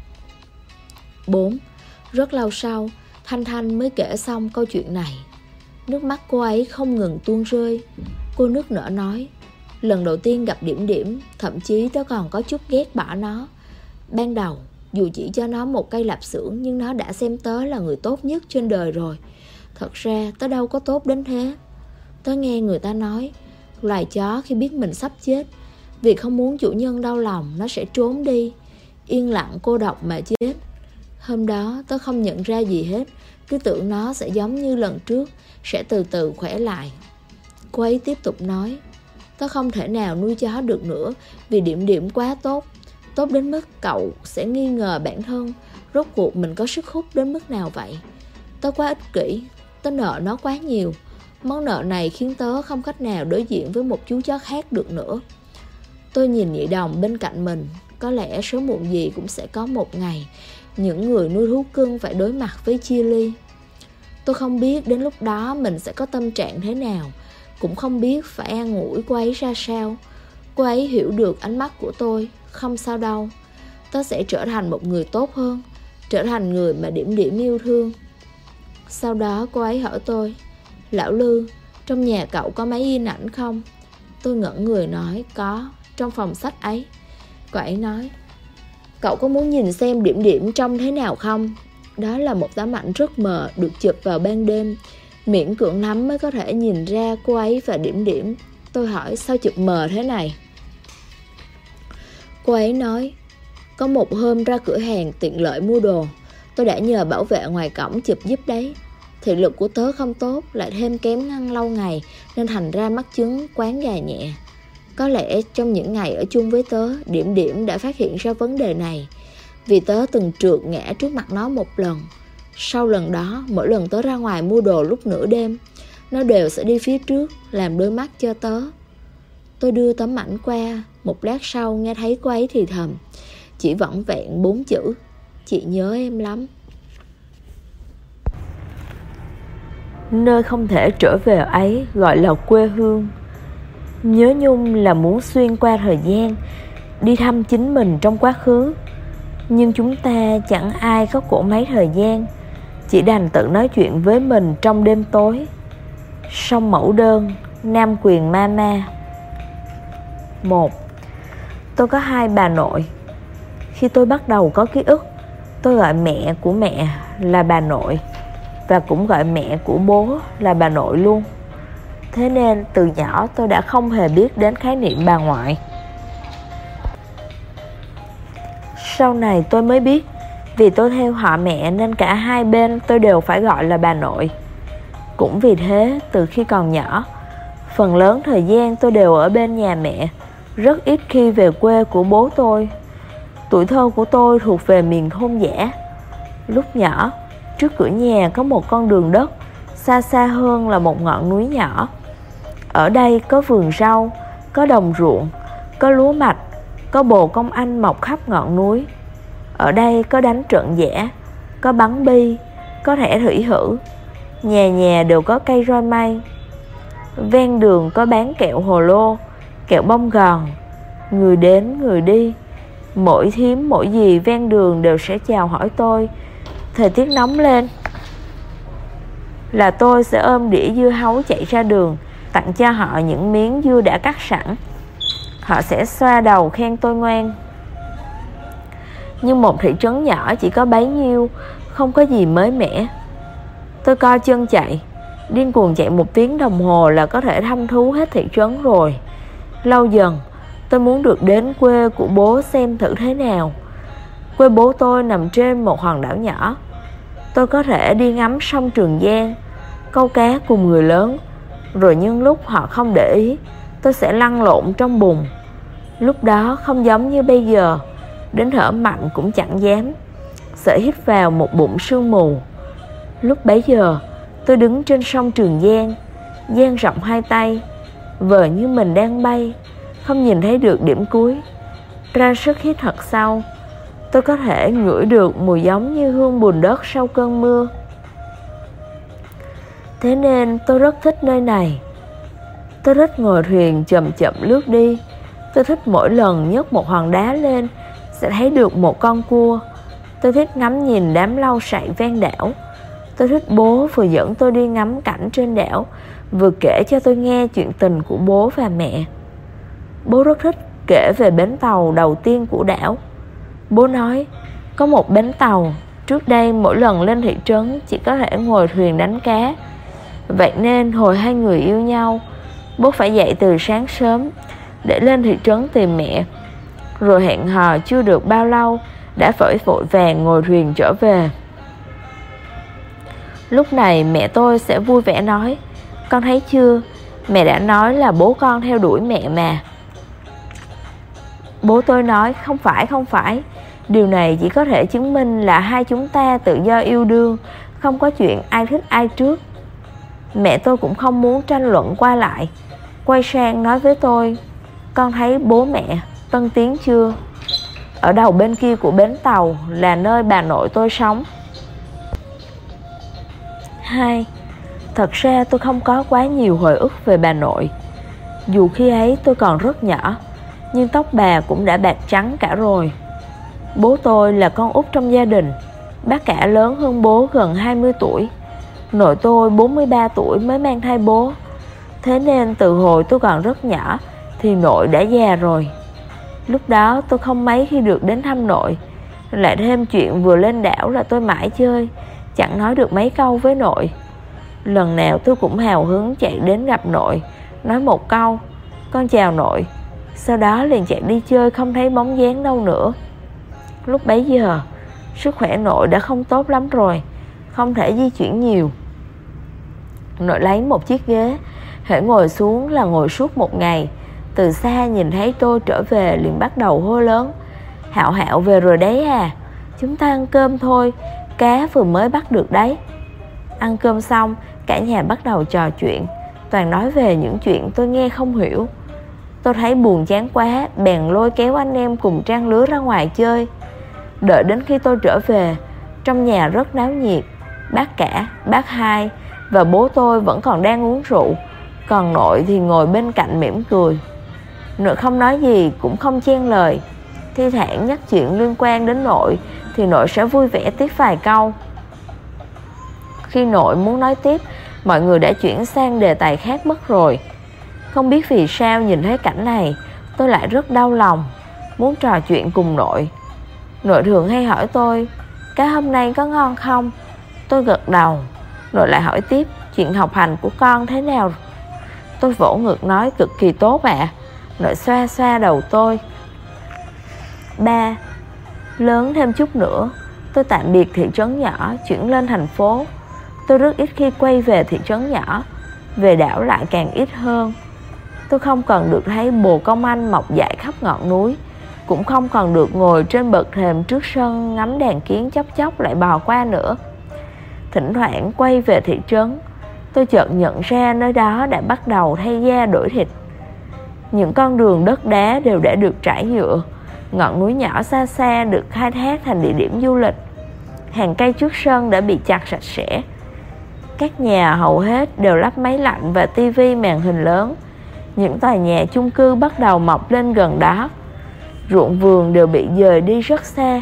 [SPEAKER 1] 4. Rất lâu sau, Thanh Thanh mới kể xong câu chuyện này. Nước mắt cô ấy không ngừng tuôn rơi. Cô nức nở nói: "Lần đầu tiên gặp Điểm Điểm, thậm chí tớ còn có chút ghét bỏ nó. Ban đầu, dù chỉ cho nó một cây lạp xưởng, nhưng nó đã xem tớ là người tốt nhất trên đời rồi. Thật ra tớ đâu có tốt đến thế. Tớ nghe người ta nói, loài chó khi biết mình sắp chết, vì không muốn chủ nhân đau lòng, nó sẽ trốn đi, yên lặng cô độc mà chết. Hôm đó tớ không nhận ra gì hết, cứ tưởng nó sẽ giống như lần trước, sẽ từ từ khỏe lại." Cô ấy tiếp tục nói: "Tớ không thể nào nuôi chó được nữa, vì Điểm Điểm quá tốt, tốt đến mức cậu sẽ nghi ngờ bản thân. Rốt cuộc mình có sức hút đến mức nào vậy? Tớ quá ích kỷ, tớ nợ nó quá nhiều. Món nợ này khiến tớ không cách nào đối diện với một chú chó khác được nữa." Tôi nhìn Nhị Đồng bên cạnh mình. Có lẽ sớm muộn gì cũng sẽ có một ngày những người nuôi thú cưng phải đối mặt với chia ly. Tôi không biết đến lúc đó mình sẽ có tâm trạng thế nào, cũng không biết phải an ủi cô ấy ra sao. Cô ấy hiểu được ánh mắt của tôi: "Không sao đâu, tớ sẽ trở thành một người tốt hơn, trở thành người mà Điểm Điểm yêu thương." Sau đó cô ấy hỏi tôi: "Lão Lư, trong nhà cậu có máy in ảnh không?" Tôi ngẩn người nói: "Có, trong phòng sách ấy." Cô ấy nói: "Cậu có muốn nhìn xem Điểm Điểm trông thế nào không?" Đó là một tấm ảnh rất mờ, được chụp vào ban đêm, miễn cưỡng lắm mới có thể nhìn ra cô ấy và Điểm Điểm. Tôi hỏi: "Sao chụp mờ thế này?" Cô ấy nói: "Có một hôm ra cửa hàng tiện lợi mua đồ, tôi đã nhờ bảo vệ ngoài cổng chụp giúp đấy. Thị lực của tớ không tốt, lại thêm kém ngăn lâu ngày, nên thành ra mắc chứng quáng gà nhẹ. Có lẽ trong những ngày ở chung với tớ, Điểm Điểm đã phát hiện ra vấn đề này, vì tớ từng trượt ngã trước mặt nó một lần. Sau lần đó, mỗi lần tớ ra ngoài mua đồ lúc nửa đêm, nó đều sẽ đi phía trước, làm đôi mắt cho tớ." Tôi đưa tấm ảnh qua. Một lát sau nghe thấy cô ấy thì thầm, chỉ vỏn vẹn 4 chữ: "Chị nhớ em lắm." Nơi không thể trở về ấy gọi là quê hương. Nhớ nhung là muốn xuyên qua thời gian, đi thăm chính mình trong quá khứ. Nhưng chúng ta chẳng ai có cỗ máy thời gian, chỉ đành tự nói chuyện với mình trong đêm tối. Song mẫu đơn, Nam Quyền Mama. 1. Tôi có 2 bà nội. Khi tôi bắt đầu có ký ức, tôi gọi mẹ của mẹ là bà nội, và cũng gọi mẹ của bố là bà nội luôn. Thế nên từ nhỏ tôi đã không hề biết đến khái niệm bà ngoại.
[SPEAKER 2] Sau này tôi mới biết, vì tôi theo họ mẹ nên cả hai bên tôi đều phải gọi là bà nội. Cũng vì thế, từ khi còn nhỏ, phần lớn thời gian tôi đều ở bên nhà mẹ, rất ít khi về quê của bố tôi. Tuổi thơ của tôi thuộc về miền thôn dã. Lúc nhỏ, trước cửa nhà có một con đường đất, xa xa hơn là một ngọn núi nhỏ. Ở đây có vườn rau, có đồng ruộng, có lúa mạch, có bồ công anh mọc khắp ngọn núi. Ở đây có đánh trận giã, có bắn bi, có thẻ thủy hử. Nhà nhà đều có cây roi mây. Ven đường có bán kẹo hồ lô, kẹo bông gòn. Người đến người đi, mỗi thím mỗi dì ven đường đều sẽ chào hỏi tôi. Thời tiết nóng lên là tôi sẽ ôm đĩa dưa hấu chạy ra đường, tặng cho họ những miếng dưa đã cắt sẵn. Họ sẽ xoa đầu khen tôi ngoan. Nhưng một thị trấn nhỏ chỉ có bấy nhiêu, không có gì mới mẻ. Tôi co chân chạy, điên cuồng chạy 1 tiếng đồng hồ là có thể thăm thú hết thị trấn rồi. Lâu dần, tôi muốn được đến quê của bố xem thử thế nào. Quê bố tôi nằm trên một hòn đảo nhỏ. Tôi có thể đi ngắm sông Trường Giang, câu cá cùng người lớn. Rồi nhân lúc họ không để ý, tôi sẽ lăn lộn trong bùn. Lúc đó không giống như bây giờ, đến thở mạnh cũng chẳng dám, sợ hít vào một bụng sương mù. Lúc bấy giờ, tôi đứng trên sông Trường Giang, dang rộng hai tay, vờ như mình đang bay, không nhìn thấy được điểm cuối. Ra sức hít thật sâu, tôi có thể ngửi được mùi giống như hương bùn đất sau cơn mưa. Thế nên tôi rất thích nơi này. Tôi thích ngồi thuyền chậm chậm lướt đi. Tôi thích mỗi lần nhấc một hòn đá lên sẽ thấy được một con cua. Tôi thích ngắm nhìn đám lau sậy ven đảo. Tôi thích bố vừa dẫn tôi đi ngắm cảnh trên đảo, vừa kể cho tôi nghe chuyện tình của bố và mẹ. Bố rất thích kể về bến tàu đầu tiên của đảo. Bố nói có một bến tàu, trước đây mỗi lần lên thị trấn chỉ có thể ngồi thuyền đánh cá. Vậy nên hồi hai người yêu nhau, bố phải dậy từ sáng sớm để lên thị trấn tìm mẹ. Rồi hẹn hò chưa được bao lâu đã phải vội vàng ngồi thuyền trở về. Lúc này mẹ tôi sẽ vui vẻ nói: con thấy chưa, mẹ đã nói là bố con theo đuổi mẹ mà. Bố tôi nói không phải, điều này chỉ có thể chứng minh là hai chúng ta tự do yêu đương, không có chuyện ai thích ai trước. Mẹ tôi cũng không muốn tranh luận qua lại, quay sang nói với tôi: con thấy bố mẹ Tân Tiến chưa? Ở đầu bên kia của bến tàu là nơi bà nội tôi sống. 2. Thật ra tôi không có quá nhiều hồi ức về bà nội. Dù khi ấy tôi còn rất nhỏ, nhưng tóc bà cũng đã bạc trắng cả rồi. Bố tôi là con út trong gia đình. Bác cả lớn hơn bố gần 20 tuổi. Nội tôi 43 tuổi mới mang thai bố. Thế nên từ hồi tôi còn rất nhỏ thì nội đã già rồi. Lúc đó tôi không mấy khi được đến thăm nội. Lại thêm chuyện vừa lên đảo là tôi mãi chơi, chẳng nói được mấy câu với nội. Lần nào tôi cũng hào hứng chạy đến gặp nội, nói một câu: con chào nội. Sau đó liền chạy đi chơi, không thấy bóng dáng đâu nữa. Lúc bấy giờ sức khỏe nội đã không tốt lắm rồi, không thể di chuyển nhiều. Nội lấy một chiếc ghế, hễ ngồi xuống là ngồi suốt một ngày. Từ xa nhìn thấy tôi trở về liền bắt đầu hô lớn: Hạo Hạo về rồi đấy à, chúng ta ăn cơm thôi, cá vừa mới bắt được đấy. Ăn cơm xong, cả nhà bắt đầu trò chuyện, toàn nói về những chuyện tôi nghe không hiểu. Tôi thấy buồn chán quá, bèn lôi kéo anh em cùng trang lứa ra ngoài chơi. Đợi đến khi tôi trở về, trong nhà rất náo nhiệt. Bác cả, bác hai và bố tôi vẫn còn đang uống rượu, còn nội thì ngồi bên cạnh mỉm cười. Nội không nói gì, cũng không chen lời. Thi thoảng nhắc chuyện liên quan đến nội thì nội sẽ vui vẻ tiếp vài câu. Khi nội muốn nói tiếp, mọi người đã chuyển sang đề tài khác mất rồi. Không biết vì sao nhìn thấy cảnh này, tôi lại rất đau lòng, muốn trò chuyện cùng nội. Nội thường hay hỏi tôi: cá hôm nay có ngon không? Tôi gật đầu. Nội lại hỏi tiếp: chuyện học hành của con thế nào? Tôi vỗ ngực nói: cực kỳ tốt ạ. Nội xoa xoa đầu tôi. 3. Lớn thêm chút nữa, tôi tạm biệt thị trấn nhỏ, chuyển lên thành phố. Tôi rất ít khi quay về thị trấn nhỏ, về đảo lại càng ít hơn. Tôi không còn được thấy bồ công anh mọc dại khắp ngọn núi, cũng không còn được ngồi trên bậc thềm trước sân ngắm đàn kiến chốc chốc lại bò qua nữa. Thỉnh thoảng quay về thị trấn, tôi chợt nhận ra nơi đó đã bắt đầu thay da đổi thịt. Những con đường đất đá đều đã được trải nhựa, ngọn núi nhỏ xa xa được khai thác thành địa điểm du lịch. Hàng cây trước sân đã bị chặt sạch sẽ. Các nhà hầu hết đều lắp máy lạnh và tivi màn hình lớn. Những tòa nhà chung cư bắt đầu mọc lên gần đó. Ruộng vườn đều bị dời đi rất xa.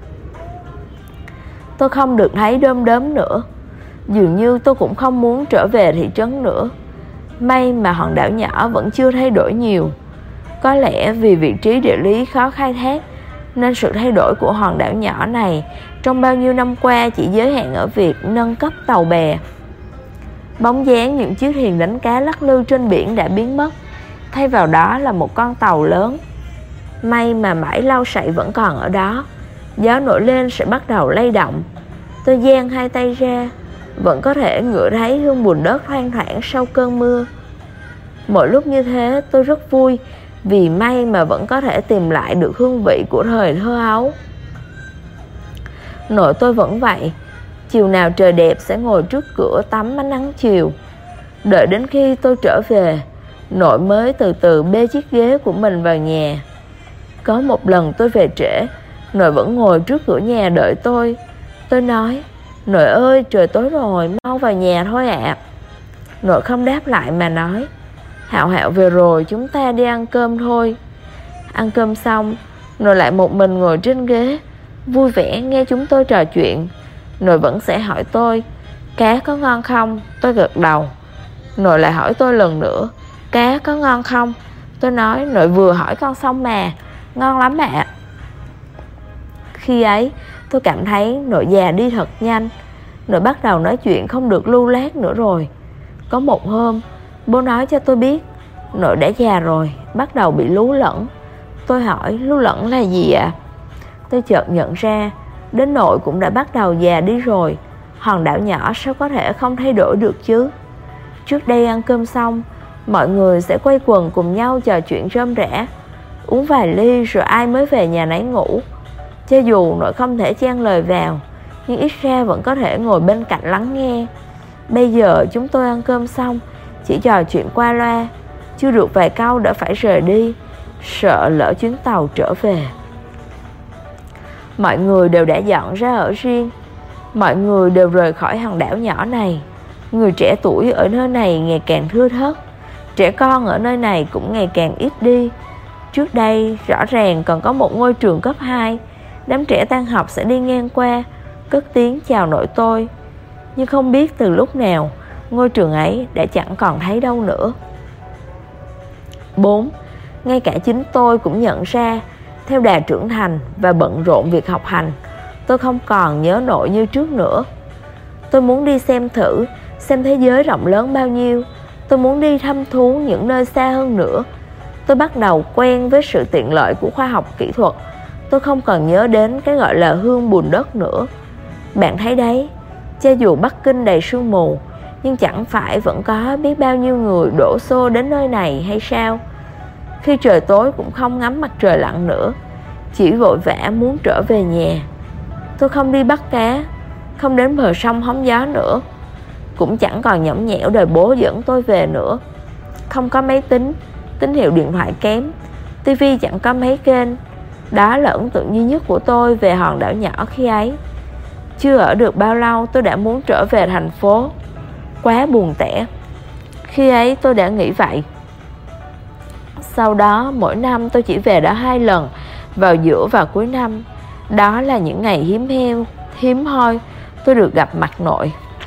[SPEAKER 2] Tôi không được thấy đom đóm nữa. Dường như tôi cũng không muốn trở về thị trấn nữa. May mà hòn đảo nhỏ vẫn chưa thay đổi nhiều. Có lẽ vì vị trí địa lý khó khai thác, nên sự thay đổi của hòn đảo nhỏ này trong bao nhiêu năm qua chỉ giới hạn ở việc nâng cấp tàu bè. Bóng dáng những chiếc thuyền đánh cá lắc lư trên biển đã biến mất, thay vào đó là một con tàu lớn. May mà bãi lau sậy vẫn còn ở đó. Gió nổi lên sẽ bắt đầu lay động. Tôi giang hai tay ra, vẫn có thể ngửi thấy hương bùn đất thoang thoảng sau cơn mưa. Mỗi lúc như thế tôi rất vui, vì may mà vẫn có thể tìm lại được hương vị của thời thơ ấu. Nội tôi vẫn vậy. Chiều nào trời đẹp sẽ ngồi trước cửa tắm ánh nắng chiều. Đợi đến khi tôi trở về, nội mới từ từ bê chiếc ghế của mình vào nhà. Có một lần tôi về trễ, nội vẫn ngồi trước cửa nhà đợi tôi. Tôi nói: "Nội ơi, trời tối rồi, mau vào nhà thôi ạ." Nội không đáp lại mà nói: "Hạo Hạo về rồi, chúng ta đi ăn cơm thôi." Ăn cơm xong, nội lại một mình ngồi trên ghế, vui vẻ nghe chúng tôi trò chuyện. Nội vẫn sẽ hỏi tôi: "Cá có ngon không?" Tôi gật đầu. Nội lại hỏi tôi lần nữa: "Cá có ngon không?" Tôi nói: "Nội vừa hỏi con xong mà, ngon lắm ạ." Khi ấy tôi cảm thấy nội già đi thật nhanh. Nội bắt đầu nói chuyện không được lưu loát nữa rồi. Có một hôm, bố nói cho tôi biết nội đã già rồi, bắt đầu bị lú lẫn. Tôi hỏi: "Lú lẫn là gì ạ?" Tôi chợt nhận ra đến nội cũng đã bắt đầu già đi rồi. Hòn đảo nhỏ sao có thể không thay đổi được chứ? Trước đây ăn cơm xong, mọi người sẽ quây quần cùng nhau trò chuyện rôm rả, uống vài ly rồi ai mới về nhà nấy ngủ. Cho dù nội không thể chen lời vào, nhưng ít ra vẫn có thể ngồi bên cạnh lắng nghe. Bây giờ chúng tôi ăn cơm xong, chỉ trò chuyện qua loa, chưa được vài câu đã phải rời đi, sợ lỡ chuyến tàu trở về. Mọi người đều đã dọn ra ở riêng. Mọi người đều rời khỏi hòn đảo nhỏ này. Người trẻ tuổi ở nơi này ngày càng thưa thớt. Trẻ con ở nơi này cũng ngày càng ít đi. Trước đây rõ ràng còn có một ngôi trường cấp 2. Đám trẻ tan học sẽ đi ngang qua, cất tiếng chào nội tôi. Nhưng không biết từ lúc nào, ngôi trường ấy đã chẳng còn thấy đâu nữa. 4. Ngay cả chính tôi cũng nhận ra, theo đà trưởng thành và bận rộn việc học hành, tôi không còn nhớ nội như trước nữa. Tôi muốn đi xem thử, xem thế giới rộng lớn bao nhiêu. Tôi muốn đi thăm thú những nơi xa hơn nữa. Tôi bắt đầu quen với sự tiện lợi của khoa học kỹ thuật. Tôi không còn nhớ đến cái gọi là hương bùn đất nữa. Bạn thấy đấy, cho dù Bắc Kinh đầy sương mù, nhưng chẳng phải vẫn có biết bao nhiêu người đổ xô đến nơi này hay sao? Khi trời tối cũng không ngắm mặt trời lặn nữa, chỉ vội vã muốn trở về nhà. Tôi không đi bắt cá, không đến bờ sông hóng gió nữa, cũng chẳng còn nhõng nhẽo đòi bố dẫn tôi về nữa. Không có máy tính, tín hiệu điện thoại kém, tivi chẳng có mấy kênh. Đó là ấn tượng duy nhất của tôi về hòn đảo nhỏ khi ấy. Chưa ở được bao lâu tôi đã muốn trở về thành phố. Quá buồn tẻ. Khi ấy tôi đã nghĩ vậy. Sau đó mỗi năm tôi chỉ về đó 2 lần, vào giữa và cuối năm. Đó là những ngày hiếm hoi tôi được gặp mặt nội.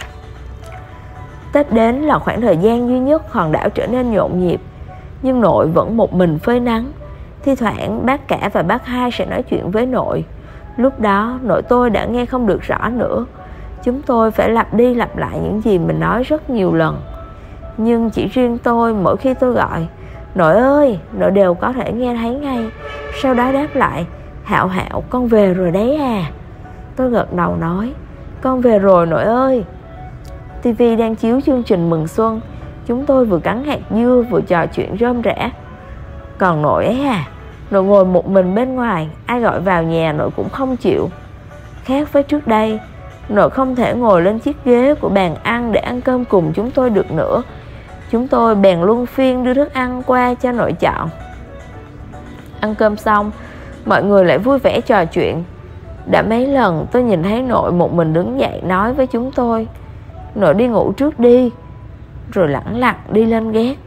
[SPEAKER 2] Tết đến là khoảng thời gian duy nhất hòn đảo trở nên nhộn nhịp. Nhưng nội vẫn một mình phơi nắng. Thi thoảng bác cả và bác hai sẽ nói chuyện với nội. Lúc đó nội tôi đã nghe không được rõ nữa. Chúng tôi phải lặp đi lặp lại những gì mình nói rất nhiều lần. Nhưng chỉ riêng tôi, mỗi khi tôi gọi "Nội ơi", nội đều có thể nghe thấy ngay. Sau đó đáp lại Hạo Hạo, con về rồi đấy à? Tôi gật đầu nói, con về rồi nội ơi. TV đang chiếu chương trình mừng xuân. Chúng tôi vừa cắn hạt dưa vừa trò chuyện rôm rả. Còn nội ấy à? Nội ngồi một mình bên ngoài, ai gọi vào nhà nội cũng không chịu. Khác với trước đây, nội không thể ngồi lên chiếc ghế của bàn ăn để ăn cơm cùng chúng tôi được nữa. Chúng tôi bèn luân phiên đưa thức ăn qua cho nội chọn. Ăn cơm xong, mọi người lại vui vẻ trò chuyện. Đã mấy lần tôi nhìn thấy nội một mình đứng dậy nói với chúng tôi, nội đi ngủ trước đi, rồi lẳng lặng đi lên gác.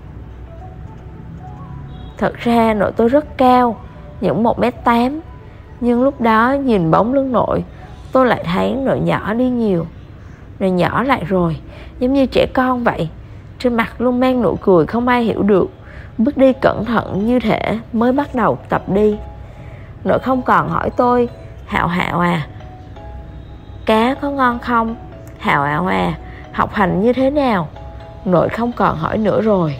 [SPEAKER 2] Thật ra nội tôi rất cao, những 1m8, nhưng lúc đó nhìn bóng lưng nội, tôi lại thấy nội nhỏ đi nhiều. Nội nhỏ lại rồi, giống như trẻ con vậy. Trên mặt luôn mang nụ cười không ai hiểu được. Bước đi cẩn thận như thể mới bắt đầu tập đi. Nội không còn hỏi tôi, Hạo Hạo à, cá có ngon không? Hạo Hạo à, học hành như thế nào? Nội không còn hỏi nữa rồi.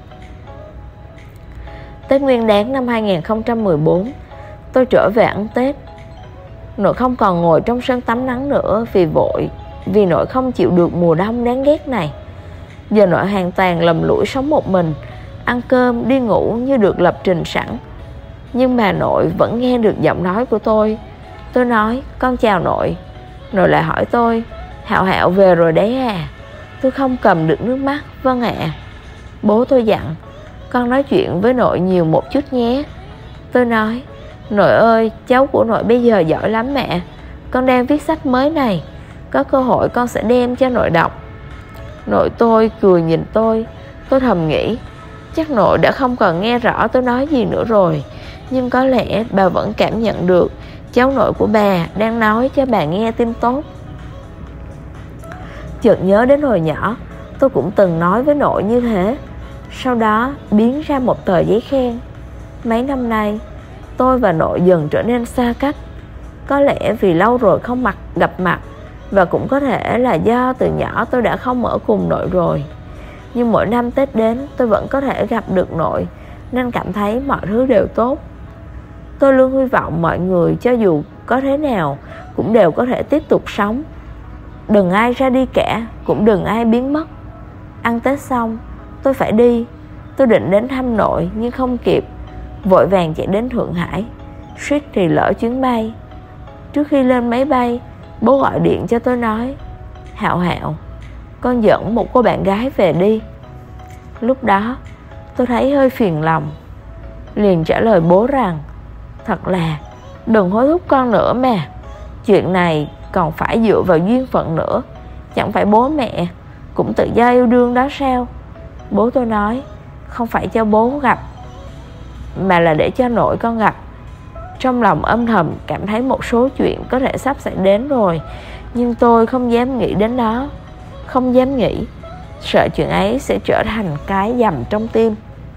[SPEAKER 2] Tết Nguyên Đán năm 2014, tôi trở về ăn Tết. Nội không còn ngồi trong sân tắm nắng nữa vì nội không chịu được mùa đông đáng ghét này. Giờ nội hoàn toàn lầm lũi sống một mình, ăn cơm, đi ngủ như được lập trình sẵn. Nhưng bà nội vẫn nghe được giọng nói của tôi. Tôi nói, con chào nội. Nội lại hỏi tôi, Hạo Hạo về rồi đấy à? Tôi không cầm được nước mắt, vâng ạ. Bố tôi dặn, con nói chuyện với nội nhiều một chút nhé. Tôi nói, nội ơi, cháu của nội bây giờ giỏi lắm mẹ. Con đang viết sách mới này, có cơ hội con sẽ đem cho nội đọc. Nội tôi cười nhìn tôi thầm nghĩ, chắc nội đã không còn nghe rõ tôi nói gì nữa rồi. Nhưng có lẽ bà vẫn cảm nhận được cháu nội của bà đang nói cho bà nghe tin tốt. Chợt nhớ đến hồi nhỏ, tôi cũng từng nói với nội như thế. Sau đó biến ra một tờ giấy khen. Mấy năm nay, tôi và nội dần trở nên xa cách. Có lẽ vì lâu rồi không gặp mặt, và cũng có thể là do từ nhỏ tôi đã không ở cùng nội rồi. Nhưng mỗi năm Tết đến, tôi vẫn có thể gặp được nội, nên cảm thấy mọi thứ đều tốt. Tôi luôn hy vọng mọi người cho dù có thế nào cũng đều có thể tiếp tục sống. Đừng ai ra đi cả, cũng đừng ai biến mất. Ăn Tết xong, tôi phải đi. Tôi định đến thăm nội nhưng không kịp, vội vàng chạy đến Thượng Hải, suýt thì lỡ chuyến bay. Trước khi lên máy bay, bố gọi điện cho tôi nói, Hạo Hạo, con dẫn một cô bạn gái về đi. Lúc đó tôi thấy hơi phiền lòng, liền trả lời bố rằng, thật là đừng hối thúc con nữa mà. Chuyện này còn phải dựa vào duyên phận nữa. Chẳng phải bố mẹ cũng tự do yêu đương đó sao? Bố tôi nói, không phải cho bố gặp, mà là để cho nội con gặp. Trong lòng âm thầm cảm thấy một số chuyện có thể sắp xảy đến rồi, nhưng tôi không dám nghĩ đến đó. Không dám nghĩ, sợ chuyện ấy sẽ trở thành cái dầm trong tim.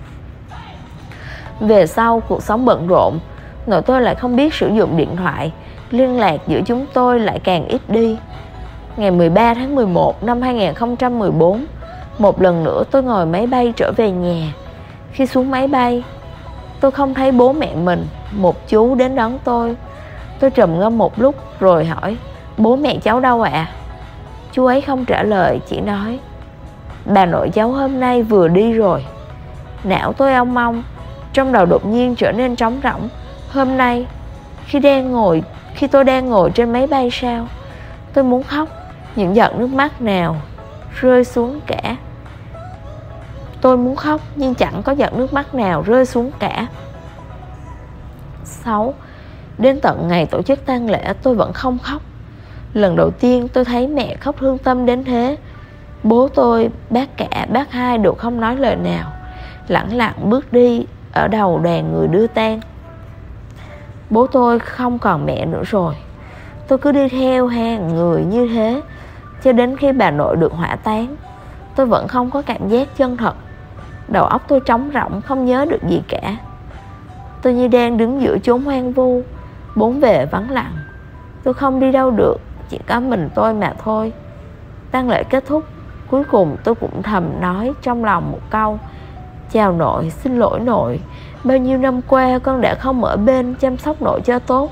[SPEAKER 2] Về sau cuộc sống bận rộn, nội tôi lại không biết sử dụng điện thoại, liên lạc giữa chúng tôi lại càng ít đi. Ngày 13 tháng 11 năm 2014, một lần nữa tôi ngồi máy bay trở về nhà. Khi xuống máy bay, tôi không thấy bố mẹ mình. Một chú đến đón tôi. Tôi trầm ngâm một lúc rồi hỏi, bố mẹ cháu đâu ạ? Chú ấy không trả lời, chỉ nói, bà nội cháu hôm nay vừa đi rồi. Não tôi ong ong, trong đầu đột nhiên trở nên trống rỗng. Hôm nay, khi tôi đang ngồi trên máy bay sao? Tôi muốn khóc, những giọt nước mắt nào rơi xuống cả. Tôi muốn khóc nhưng chẳng có giọt nước mắt nào rơi xuống cả. 6. Đến tận ngày tổ chức tang lễ tôi vẫn không khóc. Lần đầu tiên tôi thấy mẹ khóc thương tâm đến thế. Bố tôi, bác cả, bác hai đều không nói lời nào, lẳng lặng bước đi ở đầu đoàn người đưa tang. Bố tôi không còn mẹ nữa rồi. Tôi cứ đi theo hàng người như thế cho đến khi bà nội được hỏa táng. Tôi vẫn không có cảm giác chân thật. Đầu óc tôi trống rỗng, không nhớ được gì cả. Tôi như đang đứng giữa chốn hoang vu, bốn bề vắng lặng. Tôi không đi đâu được, chỉ có mình tôi mà thôi. Tang lễ kết thúc, cuối cùng tôi cũng thầm nói trong lòng một câu, chào nội, xin lỗi nội Bao nhiêu năm qua con đã không ở bên chăm sóc nội cho tốt.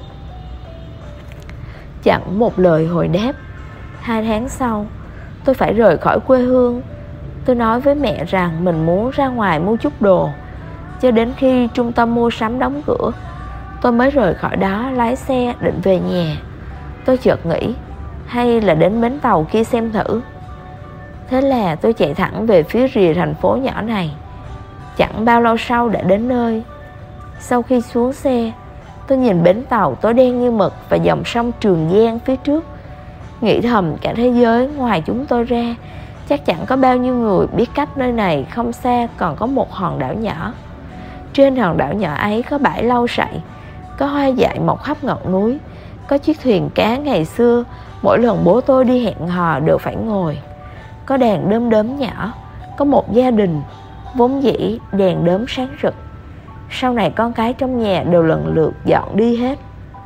[SPEAKER 2] Chẳng một lời hồi đáp. 2 tháng sau, tôi phải rời khỏi quê hương. Tôi nói với mẹ rằng mình muốn ra ngoài mua chút đồ. Cho đến khi trung tâm mua sắm đóng cửa, tôi mới rời khỏi đó, lái xe định về nhà. Tôi chợt nghĩ, hay là đến bến tàu kia xem thử. Thế là tôi chạy thẳng về phía rìa thành phố nhỏ này. Chẳng bao lâu sau đã đến nơi. Sau khi xuống xe, tôi nhìn bến tàu tối đen như mực và dòng sông Trường Giang phía trước, nghĩ thầm cả thế giới ngoài chúng tôi ra, chắc chẳng có bao nhiêu người biết cách nơi này không xa còn có một hòn đảo nhỏ. Trên hòn đảo nhỏ ấy có bãi lau sậy, có hoa dại mọc khắp ngọn núi, có chiếc thuyền cá ngày xưa mỗi lần bố tôi đi hẹn hò đều phải ngồi, có đàn đom đóm nhỏ, có một gia đình vốn dĩ đèn đóm sáng rực. Sau này con cái trong nhà đều lần lượt dọn đi hết,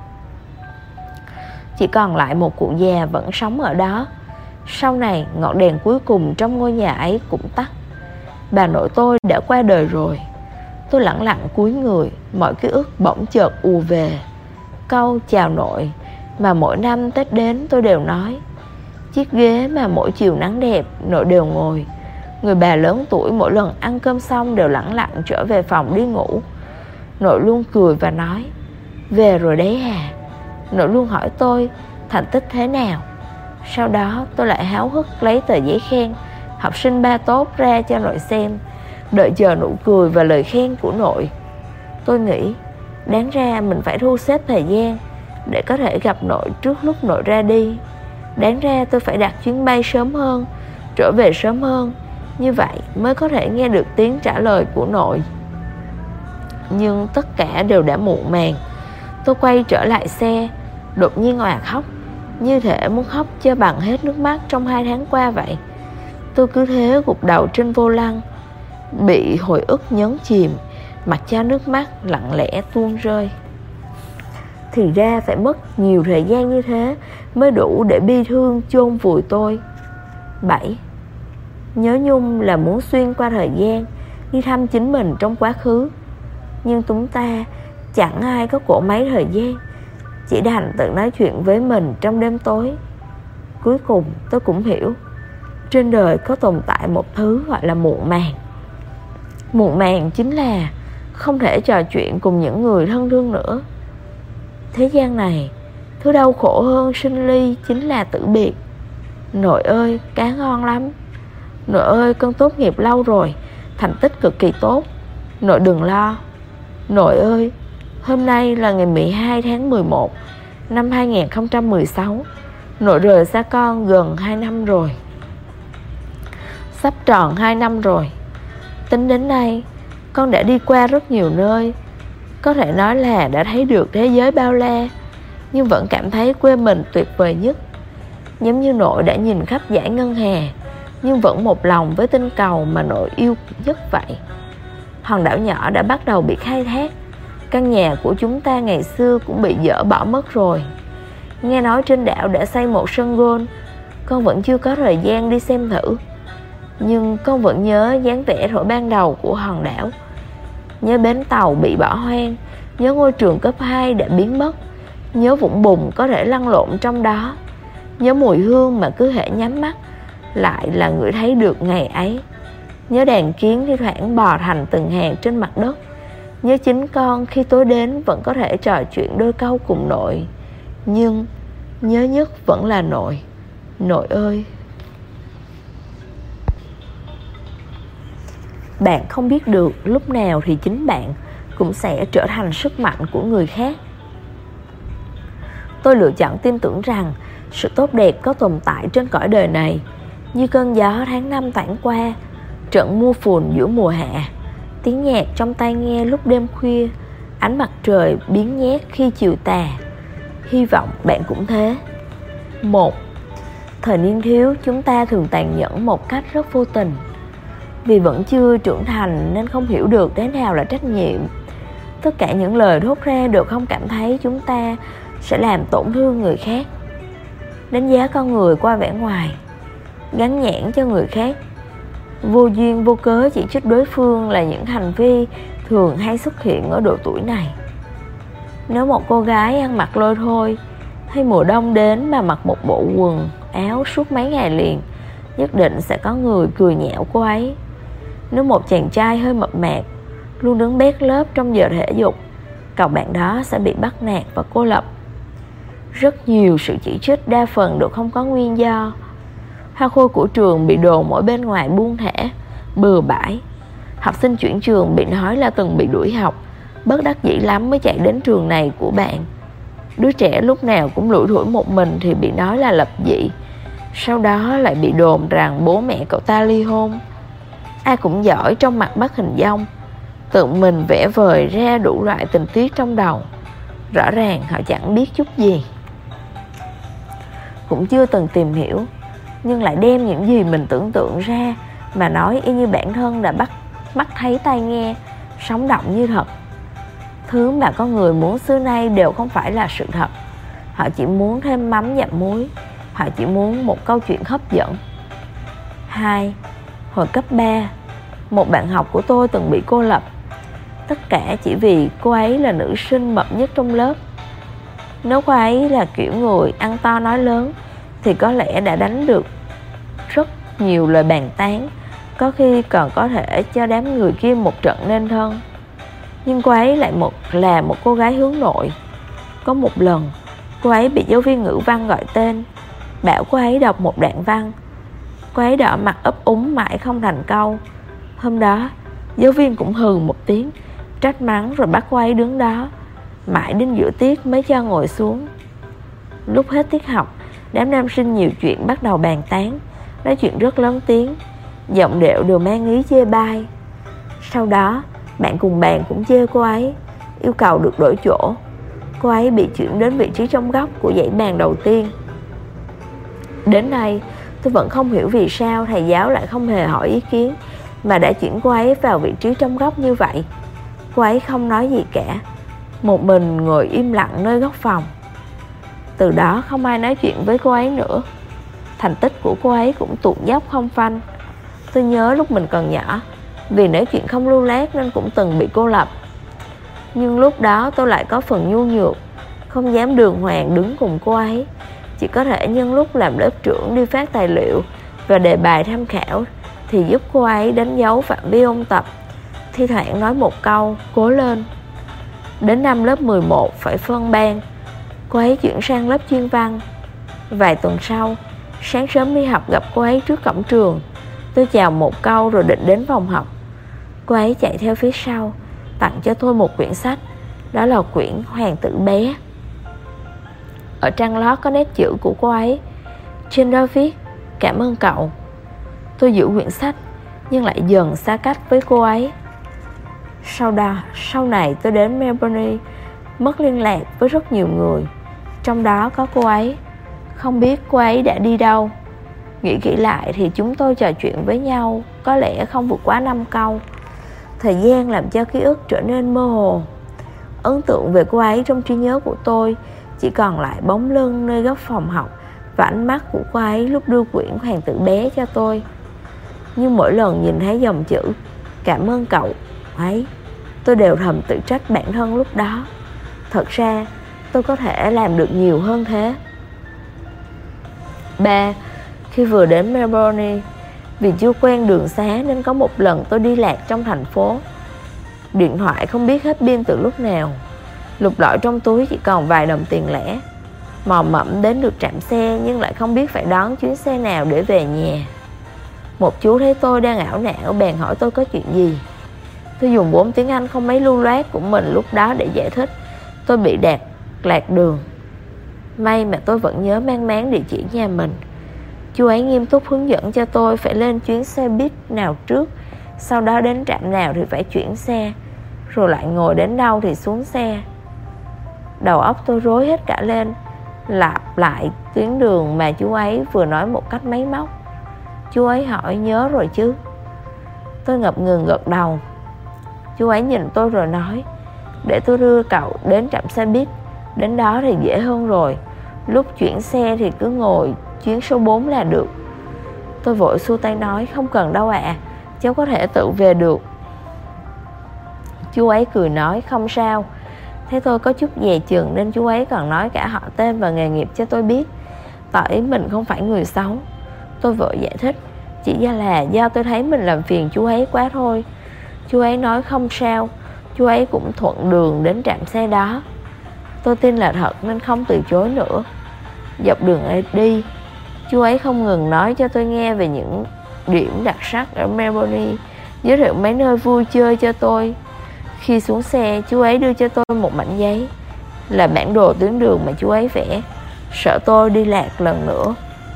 [SPEAKER 2] chỉ còn lại một cụ già vẫn sống ở đó. Sau này ngọn đèn cuối cùng trong ngôi nhà ấy cũng tắt. Bà nội tôi đã qua đời rồi. Tôi lẳng lặng cúi người, mọi ký ức bỗng chợt ùa về. Câu chào nội mà mỗi năm Tết đến tôi đều nói, chiếc ghế mà mỗi chiều nắng đẹp nội đều ngồi. Người bà lớn tuổi mỗi lần ăn cơm xong đều lẳng lặng trở về phòng đi ngủ. Nội luôn cười và nói, về rồi đấy à. Nội luôn hỏi tôi thành tích thế nào. Sau đó tôi lại háo hức lấy tờ giấy khen học sinh 3 tốt ra cho nội xem, đợi chờ nụ cười và lời khen của nội. Tôi nghĩ đáng ra mình phải thu xếp thời gian để có thể gặp nội trước lúc nội ra đi. Đáng ra tôi phải đặt chuyến bay sớm hơn, trở về sớm hơn, như vậy mới có thể nghe được tiếng trả lời của nội. Nhưng tất cả đều đã muộn màng. Tôi quay trở lại xe, đột nhiên òa khóc, như thể muốn khóc cho bằng hết nước mắt trong 2 tháng qua vậy. Tôi cứ thế gục đầu trên vô lăng, bị hồi ức nhấn chìm, mặc cho nước mắt lặng lẽ tuôn rơi. Thì ra phải mất nhiều thời gian như thế mới đủ để bi thương chôn vùi tôi. 7. Nhớ nhung là muốn xuyên qua thời gian, đi thăm chính mình trong quá khứ. Nhưng chúng ta chẳng ai có cỗ máy thời gian, chỉ đành tự nói chuyện với mình trong đêm tối. Cuối cùng tôi cũng hiểu, trên đời có tồn tại một thứ gọi là muộn màng. Muộn màng chính là không thể trò chuyện cùng những người thân thương nữa. Thế gian này, thứ đau khổ hơn sinh ly chính là tử biệt. Nội ơi, cá ngon lắm. Nội ơi, con tốt nghiệp lâu rồi, thành tích cực kỳ tốt. Nội đừng lo. Nội ơi, hôm nay là ngày 12 tháng 11 năm 2016. Nội rời xa con gần 2 năm rồi. Sắp tròn 2 năm rồi. Tính đến nay, con đã đi qua rất nhiều nơi, có thể nói là đã thấy được thế giới bao la, nhưng vẫn cảm thấy quê mình tuyệt vời nhất. Giống như nội đã nhìn khắp dải ngân hà, nhưng vẫn một lòng với tinh cầu mà nội yêu nhất vậy. Hòn đảo nhỏ đã bắt đầu bị khai thác. Căn nhà của chúng ta ngày xưa cũng bị dỡ bỏ mất rồi. Nghe nói trên đảo đã xây một sân golf. Con vẫn chưa có thời gian đi xem thử, nhưng con vẫn nhớ dáng vẻ thuở ban đầu của hòn đảo. Nhớ bến tàu bị bỏ hoang, nhớ ngôi trường cấp 2 đã biến mất, nhớ vũng bùn có thể lăn lộn trong đó, nhớ mùi hương mà cứ hễ nhắm mắt lại là ngửi thấy được ngày ấy. Nhớ đàn kiến thi thoảng bò thành từng hàng trên mặt đất. Nhớ chính con khi tối đến vẫn có thể trò chuyện đôi câu cùng nội. Nhưng nhớ nhất vẫn là nội. Nội ơi. Bạn không biết được lúc nào thì chính bạn cũng sẽ trở thành sức mạnh của người khác. Tôi lựa chọn tin tưởng rằng sự tốt đẹp có tồn tại trên cõi đời này, như cơn gió tháng 5 thoảng qua, trận mưa phùn giữa mùa hạ, tiếng nhạc trong tai nghe lúc đêm khuya, ánh mặt trời biến nhét khi chiều tà. Hy vọng bạn cũng thế. 1. Thời niên thiếu chúng ta thường tàn nhẫn một cách rất vô tình. Vì vẫn chưa trưởng thành nên không hiểu được thế nào là trách nhiệm. Tất cả những lời thốt ra đều không cảm thấy chúng ta sẽ làm tổn thương người khác. Đánh giá con người qua vẻ ngoài, gắn nhãn cho người khác, vô duyên vô cớ chỉ trích đối phương là những hành vi thường hay xuất hiện ở độ tuổi này. Nếu một cô gái ăn mặc lôi thôi, hay mùa đông đến mà mặc một bộ quần áo suốt mấy ngày liền, nhất định sẽ có người cười nhạo cô ấy. Nếu một chàng trai hơi mập mạp, luôn đứng bét lớp trong giờ thể dục, cậu bạn đó sẽ bị bắt nạt và cô lập. Rất nhiều sự chỉ trích đa phần đều không có nguyên do. Hoa khôi của trường bị đồn ở bên ngoài buông thả, bừa bãi. Học sinh chuyển trường bị nói là từng bị đuổi học, bất đắc dĩ lắm mới chạy đến trường này của bạn. Đứa trẻ lúc nào cũng lủi thủi một mình thì bị nói là lập dị. Sau đó lại bị đồn rằng bố mẹ cậu ta ly hôn. Ai cũng giỏi trong mặt bắt hình dong, tự mình vẽ vời ra đủ loại tình tiết trong đầu. Rõ ràng họ chẳng biết chút gì, cũng chưa từng tìm hiểu, nhưng lại đem những gì mình tưởng tượng ra mà nói y như bản thân đã bắt mắt thấy tai nghe, sống động như thật. Thứ mà con người muốn xưa nay đều không phải là sự thật. Họ chỉ muốn thêm mắm dặm muối. Họ chỉ muốn một câu chuyện hấp dẫn. 2. Hồi cấp 3, một bạn học của tôi từng bị cô lập. Tất cả chỉ vì cô ấy là nữ sinh mập nhất trong lớp. Nếu cô ấy là kiểu người ăn to nói lớn thì có lẽ đã đánh được rất nhiều lời bàn tán, có khi còn có thể cho đám người kia một trận nên thân. Nhưng cô ấy lại là một cô gái hướng nội. Có một lần, cô ấy bị giáo viên ngữ văn gọi tên, bảo cô ấy đọc một đoạn văn. Cô ấy đỏ mặt ấp úng mãi không thành câu. Hôm đó, giáo viên cũng hừ một tiếng, trách mắng rồi bắt cô ấy đứng đó. Mãi đến giữa tiết mới cho ngồi xuống. Lúc hết tiết học, đám nam sinh nhiều chuyện bắt đầu bàn tán, nói chuyện rất lớn tiếng, giọng điệu đều mang ý chê bai. Sau đó, bạn cùng bàn cũng chê cô ấy, yêu cầu được đổi chỗ. Cô ấy bị chuyển đến vị trí trong góc của dãy bàn đầu tiên. Đến nay, tôi vẫn không hiểu vì sao thầy giáo lại không hề hỏi ý kiến mà đã chuyển cô ấy vào vị trí trong góc như vậy. Cô ấy không nói gì cả, một mình ngồi im lặng nơi góc phòng. Từ đó không ai nói chuyện với cô ấy nữa. Thành tích của cô ấy cũng tụt dốc không phanh. Tôi nhớ lúc mình còn nhỏ, vì nói chuyện không lưu loát nên cũng từng bị cô lập. Nhưng lúc đó tôi lại có phần nhu nhược, không dám đường hoàng đứng cùng cô ấy. Chỉ có thể nhân lúc làm lớp trưởng đi phát tài liệu và đề bài tham khảo thì giúp cô ấy đánh dấu phạm vi ôn tập, thi thoảng nói một câu cố lên. Đến năm lớp 11 phải phân ban, cô ấy chuyển sang lớp chuyên văn. Vài tuần sau, sáng sớm đi học gặp cô ấy trước cổng trường. Tôi chào một câu rồi định đến phòng học. Cô ấy chạy theo phía sau, tặng cho tôi một quyển sách. Đó là quyển Hoàng tử bé. Ở trang lót có nét chữ của cô ấy. Trên đó viết cảm ơn cậu. Tôi giữ quyển sách nhưng lại dần xa cách với cô ấy. Sau này tôi đến Melbourne, mất liên lạc với rất nhiều người, trong đó có cô ấy. Không biết cô ấy đã đi đâu. Nghĩ kỹ lại thì chúng tôi trò chuyện với nhau có lẽ không vượt quá 5 câu. Thời gian làm cho ký ức trở nên mơ hồ. Ấn tượng về cô ấy trong trí nhớ của tôi chỉ còn lại bóng lưng nơi góc phòng học và ánh mắt của cô ấy lúc đưa quyển Hoàng tử bé cho tôi. Nhưng mỗi lần nhìn thấy dòng chữ cảm ơn cậu ấy, tôi đều thầm tự trách bản thân lúc đó. Thật ra tôi có thể làm được nhiều hơn thế. 3. Khi vừa đến Melbourne, vì chưa quen đường xá nên có một lần tôi đi lạc trong thành phố. Điện thoại không biết hết pin từ lúc nào. Lục lọi trong túi chỉ còn vài đồng tiền lẻ. Mò mẫm đến được trạm xe nhưng lại không biết phải đón chuyến xe nào để về nhà. Một chú thấy tôi đang ảo não bèn hỏi tôi có chuyện gì. Tôi dùng vốn tiếng Anh không mấy lưu loát của mình lúc đó để giải thích tôi bị lạc đường. May mà tôi vẫn nhớ mang máng địa chỉ nhà mình. Chú ấy nghiêm túc hướng dẫn cho tôi phải lên chuyến xe buýt nào trước, sau đó đến trạm nào thì phải chuyển xe, rồi lại ngồi đến đâu thì xuống xe. Đầu óc tôi rối hết cả lên, lặp lại tuyến đường mà chú ấy vừa nói một cách máy móc. Chú ấy hỏi nhớ rồi chứ? Tôi ngập ngừng gật đầu. Chú ấy nhìn tôi rồi nói để tôi đưa cậu đến trạm xe buýt, đến đó thì dễ hơn rồi. Lúc chuyển xe thì cứ ngồi chuyến số 4 là được. Tôi vội xua tay nói không cần đâu ạ, cháu có thể tự về được. Chú ấy cười nói không sao. Thấy tôi có chút dè chừng nên chú ấy còn nói cả họ tên và nghề nghiệp cho tôi biết, tỏ ý mình không phải người xấu. Tôi vội giải thích, chỉ ra là do tôi thấy mình làm phiền chú ấy quá thôi. Chú ấy nói không sao. Chú ấy cũng thuận đường đến trạm xe đó. Tôi tin là thật nên không từ chối nữa. Dọc đường ấy đi, chú ấy không ngừng nói cho tôi nghe về những điểm đặc sắc ở Melbourne, giới thiệu mấy nơi vui chơi cho tôi. Khi xuống xe, chú ấy đưa cho tôi một mảnh giấy, là bản đồ tuyến đường mà chú ấy vẽ, sợ tôi đi lạc lần nữa.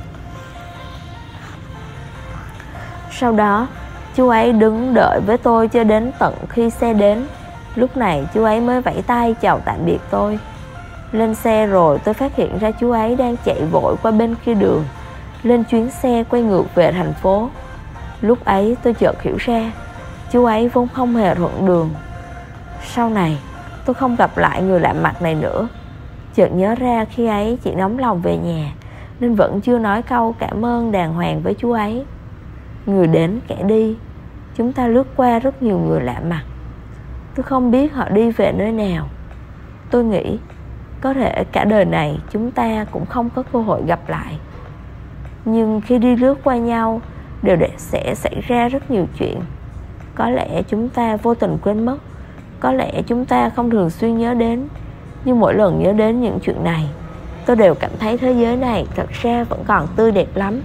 [SPEAKER 2] Sau đó, chú ấy đứng đợi với tôi cho đến tận khi xe đến. Lúc này chú ấy mới vẫy tay chào tạm biệt tôi. Lên xe rồi tôi phát hiện ra chú ấy đang chạy vội qua bên kia đường, lên chuyến xe quay ngược về thành phố. Lúc ấy tôi chợt hiểu ra, chú ấy vốn không hề thuận đường. Sau này tôi không gặp lại người lạ mặt này nữa. Chợt nhớ ra khi ấy chỉ nóng lòng về nhà nên vẫn chưa nói câu cảm ơn đàng hoàng với chú ấy. Người đến kẻ đi, chúng ta lướt qua rất nhiều người lạ mặt. Tôi không biết họ đi về nơi nào. Tôi nghĩ có thể cả đời này chúng ta cũng không có cơ hội gặp lại. Nhưng khi đi lướt qua nhau sẽ xảy ra rất nhiều chuyện. Có lẽ chúng ta vô tình quên mất, có lẽ chúng ta không thường xuyên nhớ đến. Nhưng mỗi lần nhớ đến những chuyện này, tôi đều cảm thấy thế giới này thật ra vẫn còn tươi đẹp lắm.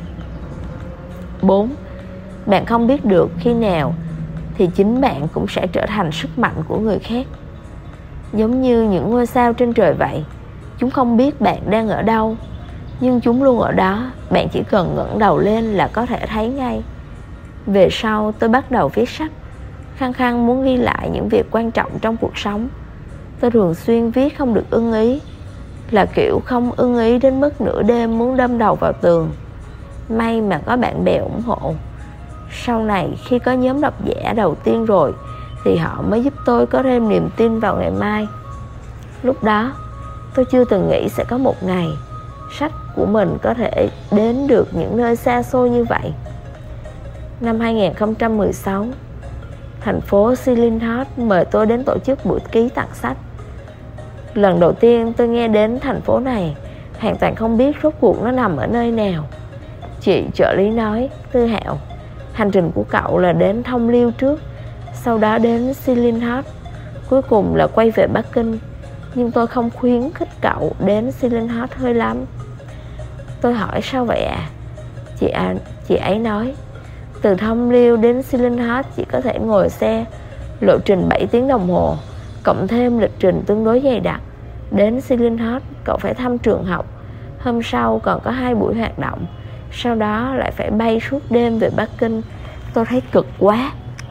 [SPEAKER 2] 4. Bạn không biết được khi nào thì chính bạn cũng sẽ trở thành sức mạnh của người khác. Giống như những ngôi sao trên trời vậy, chúng không biết bạn đang ở đâu, nhưng chúng luôn ở đó. Bạn chỉ cần ngẩng đầu lên là có thể thấy ngay. Về sau tôi bắt đầu viết sách, khăng khăng muốn ghi lại những việc quan trọng trong cuộc sống. Tôi thường xuyên viết không được ưng ý, là kiểu không ưng ý đến mức nửa đêm muốn đâm đầu vào tường. May mà có bạn bè ủng hộ. Sau này khi có nhóm độc giả đầu tiên rồi thì họ mới giúp tôi có thêm niềm tin vào ngày mai. Lúc đó tôi chưa từng nghĩ sẽ có một ngày sách của mình có thể đến được những nơi xa xôi như vậy. Năm 2016, thành phố Sillinghurst mời tôi đến tổ chức buổi ký tặng sách. Lần đầu tiên tôi nghe đến thành phố này, hoàn toàn không biết rốt cuộc nó nằm ở nơi nào. Chị trợ lý nói, Tư Hạo, hành trình của cậu là đến Thông Liêu trước, sau đó đến Sillinghurst, cuối cùng là quay về Bắc Kinh. Nhưng tôi không khuyến khích cậu đến Sillinghurst hơi lắm. Tôi hỏi sao vậy ạ? Chị ấy nói, từ Thông Liêu đến Sillinghurst chỉ có thể ngồi xe, lộ trình 7 tiếng đồng hồ, cộng thêm lịch trình tương đối dày đặc. Đến Sillinghurst cậu phải thăm trường học, hôm sau còn có 2 buổi hoạt động, sau đó lại phải bay suốt đêm về Bắc Kinh. Tôi thấy cực quá.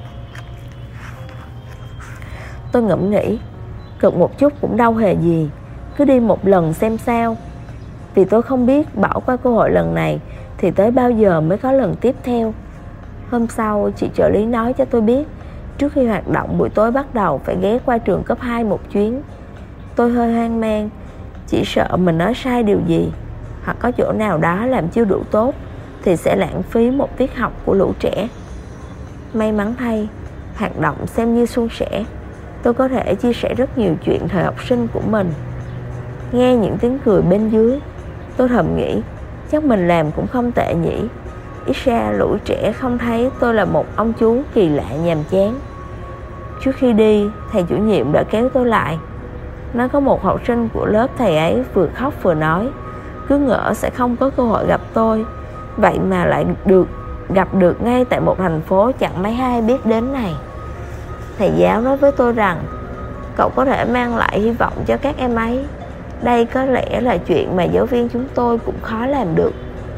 [SPEAKER 2] Tôi ngẫm nghĩ, cực một chút cũng đâu hề gì, cứ đi một lần xem sao. Vì tôi không biết bỏ qua cơ hội lần này thì tới bao giờ mới có lần tiếp theo. Hôm sau chị trợ lý nói cho tôi biết, trước khi hoạt động buổi tối bắt đầu phải ghé qua trường cấp 2 một chuyến. Tôi hơi hoang mang, chỉ sợ mình nói sai điều gì, hoặc có chỗ nào đó làm chưa đủ tốt thì sẽ lãng phí một tiết học của lũ trẻ. May mắn thay, hoạt động xem như suôn sẻ. Tôi có thể chia sẻ rất nhiều chuyện thời học sinh của mình. Nghe những tiếng cười bên dưới, tôi thầm nghĩ chắc mình làm cũng không tệ nhỉ. Ít ra lũ trẻ không thấy tôi là một ông chú kỳ lạ nhàm chán. Trước khi đi, thầy chủ nhiệm đã kéo tôi lại. Nó có một học sinh của lớp thầy ấy vừa khóc vừa nói, cứ ngỡ sẽ không có cơ hội gặp tôi, vậy mà lại gặp được ngay tại một thành phố chẳng mấy ai biết đến này. Thầy giáo nói với tôi rằng cậu có thể mang lại hy vọng cho các em ấy. Đây có lẽ là chuyện mà giáo viên chúng tôi cũng khó làm được.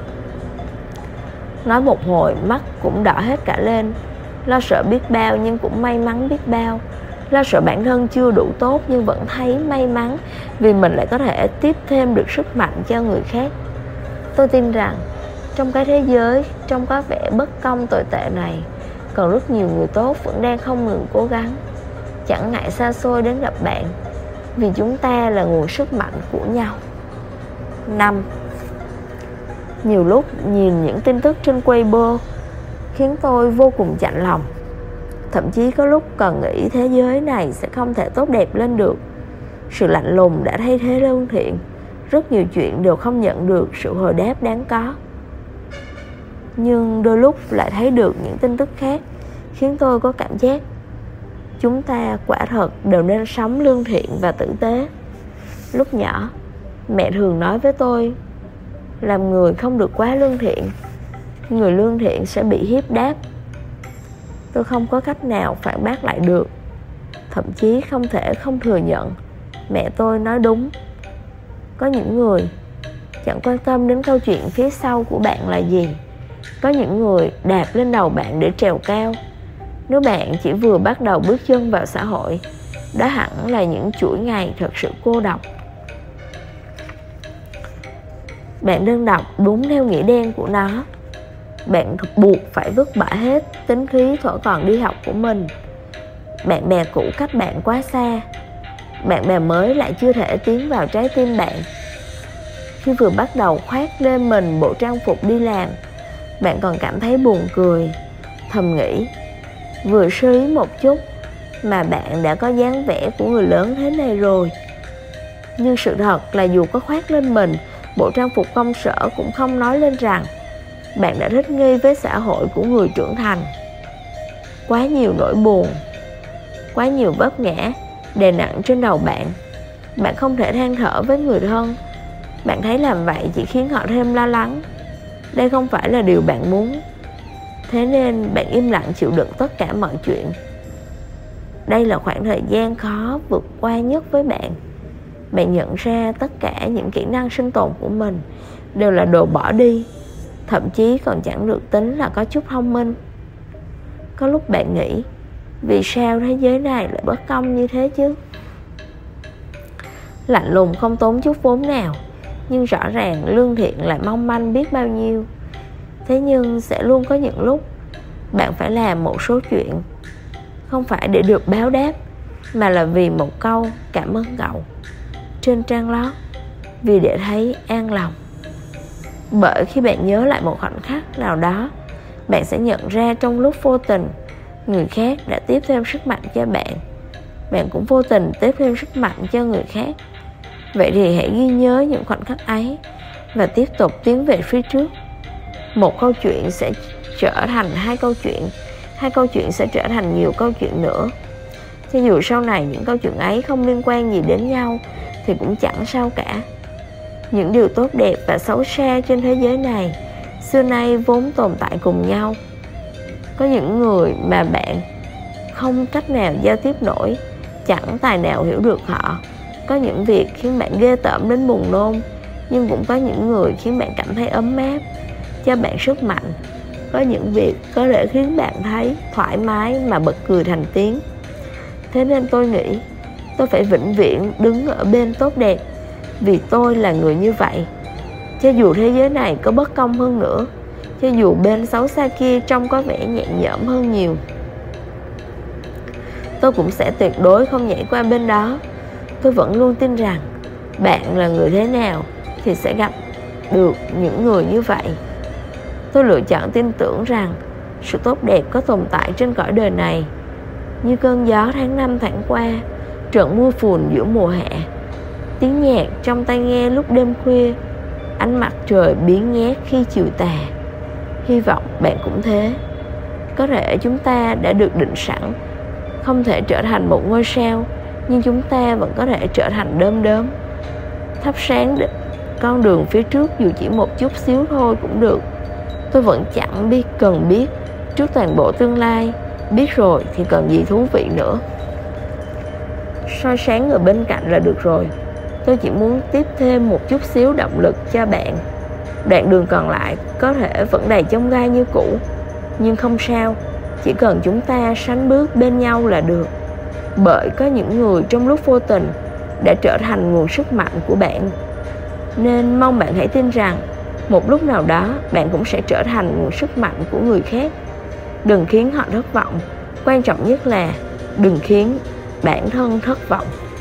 [SPEAKER 2] Nói một hồi mắt cũng đỏ hết cả lên. Lo sợ biết bao nhưng cũng may mắn biết bao. Lo sợ bản thân chưa đủ tốt nhưng vẫn thấy may mắn vì mình lại có thể tiếp thêm được sức mạnh cho người khác. Tôi tin rằng trong cái thế giới trông có vẻ bất công tồi tệ này, còn rất nhiều người tốt vẫn đang không ngừng cố gắng, chẳng ngại xa xôi đến gặp bạn, vì chúng ta là nguồn sức mạnh của nhau. 5. Nhiều lúc nhìn những tin tức trên Weibo khiến tôi vô cùng chạnh lòng. Thậm chí có lúc còn nghĩ thế giới này sẽ không thể tốt đẹp lên được. Sự lạnh lùng đã thay thế lương thiện. Rất nhiều chuyện đều không nhận được sự hồi đáp đáng có. Nhưng đôi lúc lại thấy được những tin tức khác, khiến tôi có cảm giác chúng ta quả thật đều nên sống lương thiện và tử tế. Lúc nhỏ, mẹ thường nói với tôi, làm người không được quá lương thiện, người lương thiện sẽ bị hiếp đáp. Tôi không có cách nào phản bác lại được, thậm chí không thể không thừa nhận mẹ tôi nói đúng. Có những người chẳng quan tâm đến câu chuyện phía sau của bạn là gì. Có những người đạp lên đầu bạn để trèo cao. Nếu bạn chỉ vừa bắt đầu bước chân vào xã hội, đó hẳn là những chuỗi ngày thật sự cô độc. Bạn đơn độc đúng theo nghĩa đen của nó. Bạn buộc phải vứt bỏ hết tính khí thuở còn đi học của mình. Bạn bè cũ cách bạn quá xa, bạn bè mới lại chưa thể tiến vào trái tim bạn. Khi vừa bắt đầu khoác lên mình bộ trang phục đi làm, bạn còn cảm thấy buồn cười, thầm nghĩ, vừa sơ ý một chút mà bạn đã có dáng vẻ của người lớn thế này rồi. Nhưng sự thật là dù có khoác lên mình bộ trang phục công sở cũng không nói lên rằng bạn đã thích nghi với xã hội của người trưởng thành. Quá nhiều nỗi buồn, quá nhiều vấp ngã đè nặng trên đầu bạn. Bạn không thể than thở với người thân. Bạn thấy làm vậy chỉ khiến họ thêm lo lắng. Đây không phải là điều bạn muốn. Thế nên bạn im lặng chịu đựng tất cả mọi chuyện. Đây là khoảng thời gian khó vượt qua nhất với bạn. Bạn nhận ra tất cả những kỹ năng sinh tồn của mình đều là đồ bỏ đi, thậm chí còn chẳng được tính là có chút thông minh. Có lúc bạn nghĩ, vì sao thế giới này lại bất công như thế chứ? Lạnh lùng không tốn chút vốn nào, nhưng rõ ràng lương thiện lại mong manh biết bao nhiêu. Thế nhưng sẽ luôn có những lúc bạn phải làm một số chuyện, không phải để được báo đáp, mà là vì một câu cảm ơn cậu trên trang lót, vì để thấy an lòng. Bởi khi bạn nhớ lại một khoảnh khắc nào đó, bạn sẽ nhận ra trong lúc vô tình, người khác đã tiếp thêm sức mạnh cho bạn. Bạn cũng vô tình tiếp thêm sức mạnh cho người khác. Vậy thì hãy ghi nhớ những khoảnh khắc ấy và tiếp tục tiến về phía trước. Một câu chuyện sẽ trở thành hai câu chuyện, hai câu chuyện sẽ trở thành nhiều câu chuyện nữa. Cho dù sau này những câu chuyện ấy không liên quan gì đến nhau thì cũng chẳng sao cả. Những điều tốt đẹp và xấu xa trên thế giới này xưa nay vốn tồn tại cùng nhau. Có những người mà bạn không cách nào giao tiếp nổi, chẳng tài nào hiểu được họ. Có những việc khiến bạn ghê tởm đến buồn nôn, nhưng cũng có những người khiến bạn cảm thấy ấm áp, cho bạn sức mạnh. Có những việc có thể khiến bạn thấy thoải mái mà bật cười thành tiếng. Thế nên tôi nghĩ tôi phải vĩnh viễn đứng ở bên tốt đẹp, vì tôi là người như vậy. Cho dù thế giới này có bất công hơn nữa, cho dù bên xấu xa kia trông có vẻ nhẹ nhõm hơn nhiều, tôi cũng sẽ tuyệt đối không nhảy qua bên đó. Tôi vẫn luôn tin rằng bạn là người thế nào thì sẽ gặp được những người như vậy. Tôi lựa chọn tin tưởng rằng sự tốt đẹp có tồn tại trên cõi đời này, như cơn gió tháng 5 thoảng qua, trận mưa phùn giữa mùa hạ, tiếng nhạc trong tai nghe lúc đêm khuya, ánh mặt trời biến nhét khi chiều tà. Hy vọng bạn cũng thế. Có thể chúng ta đã được định sẵn không thể trở thành một ngôi sao, nhưng chúng ta vẫn có thể trở thành đom đóm, thắp sáng con đường phía trước dù chỉ một chút xíu thôi cũng được. Tôi vẫn chẳng cần biết trước toàn bộ tương lai. Biết rồi thì còn gì thú vị nữa. Soi sáng ở bên cạnh là được rồi. Tôi chỉ muốn tiếp thêm một chút xíu động lực cho bạn. Đoạn đường còn lại có thể vẫn đầy chông gai như cũ, nhưng không sao, chỉ cần chúng ta sánh bước bên nhau là được. Bởi có những người trong lúc vô tình đã trở thành nguồn sức mạnh của bạn. Nên mong bạn hãy tin rằng một lúc nào đó bạn cũng sẽ trở thành nguồn sức mạnh của người khác. Đừng khiến họ thất vọng. Quan trọng nhất là đừng khiến bản thân thất vọng.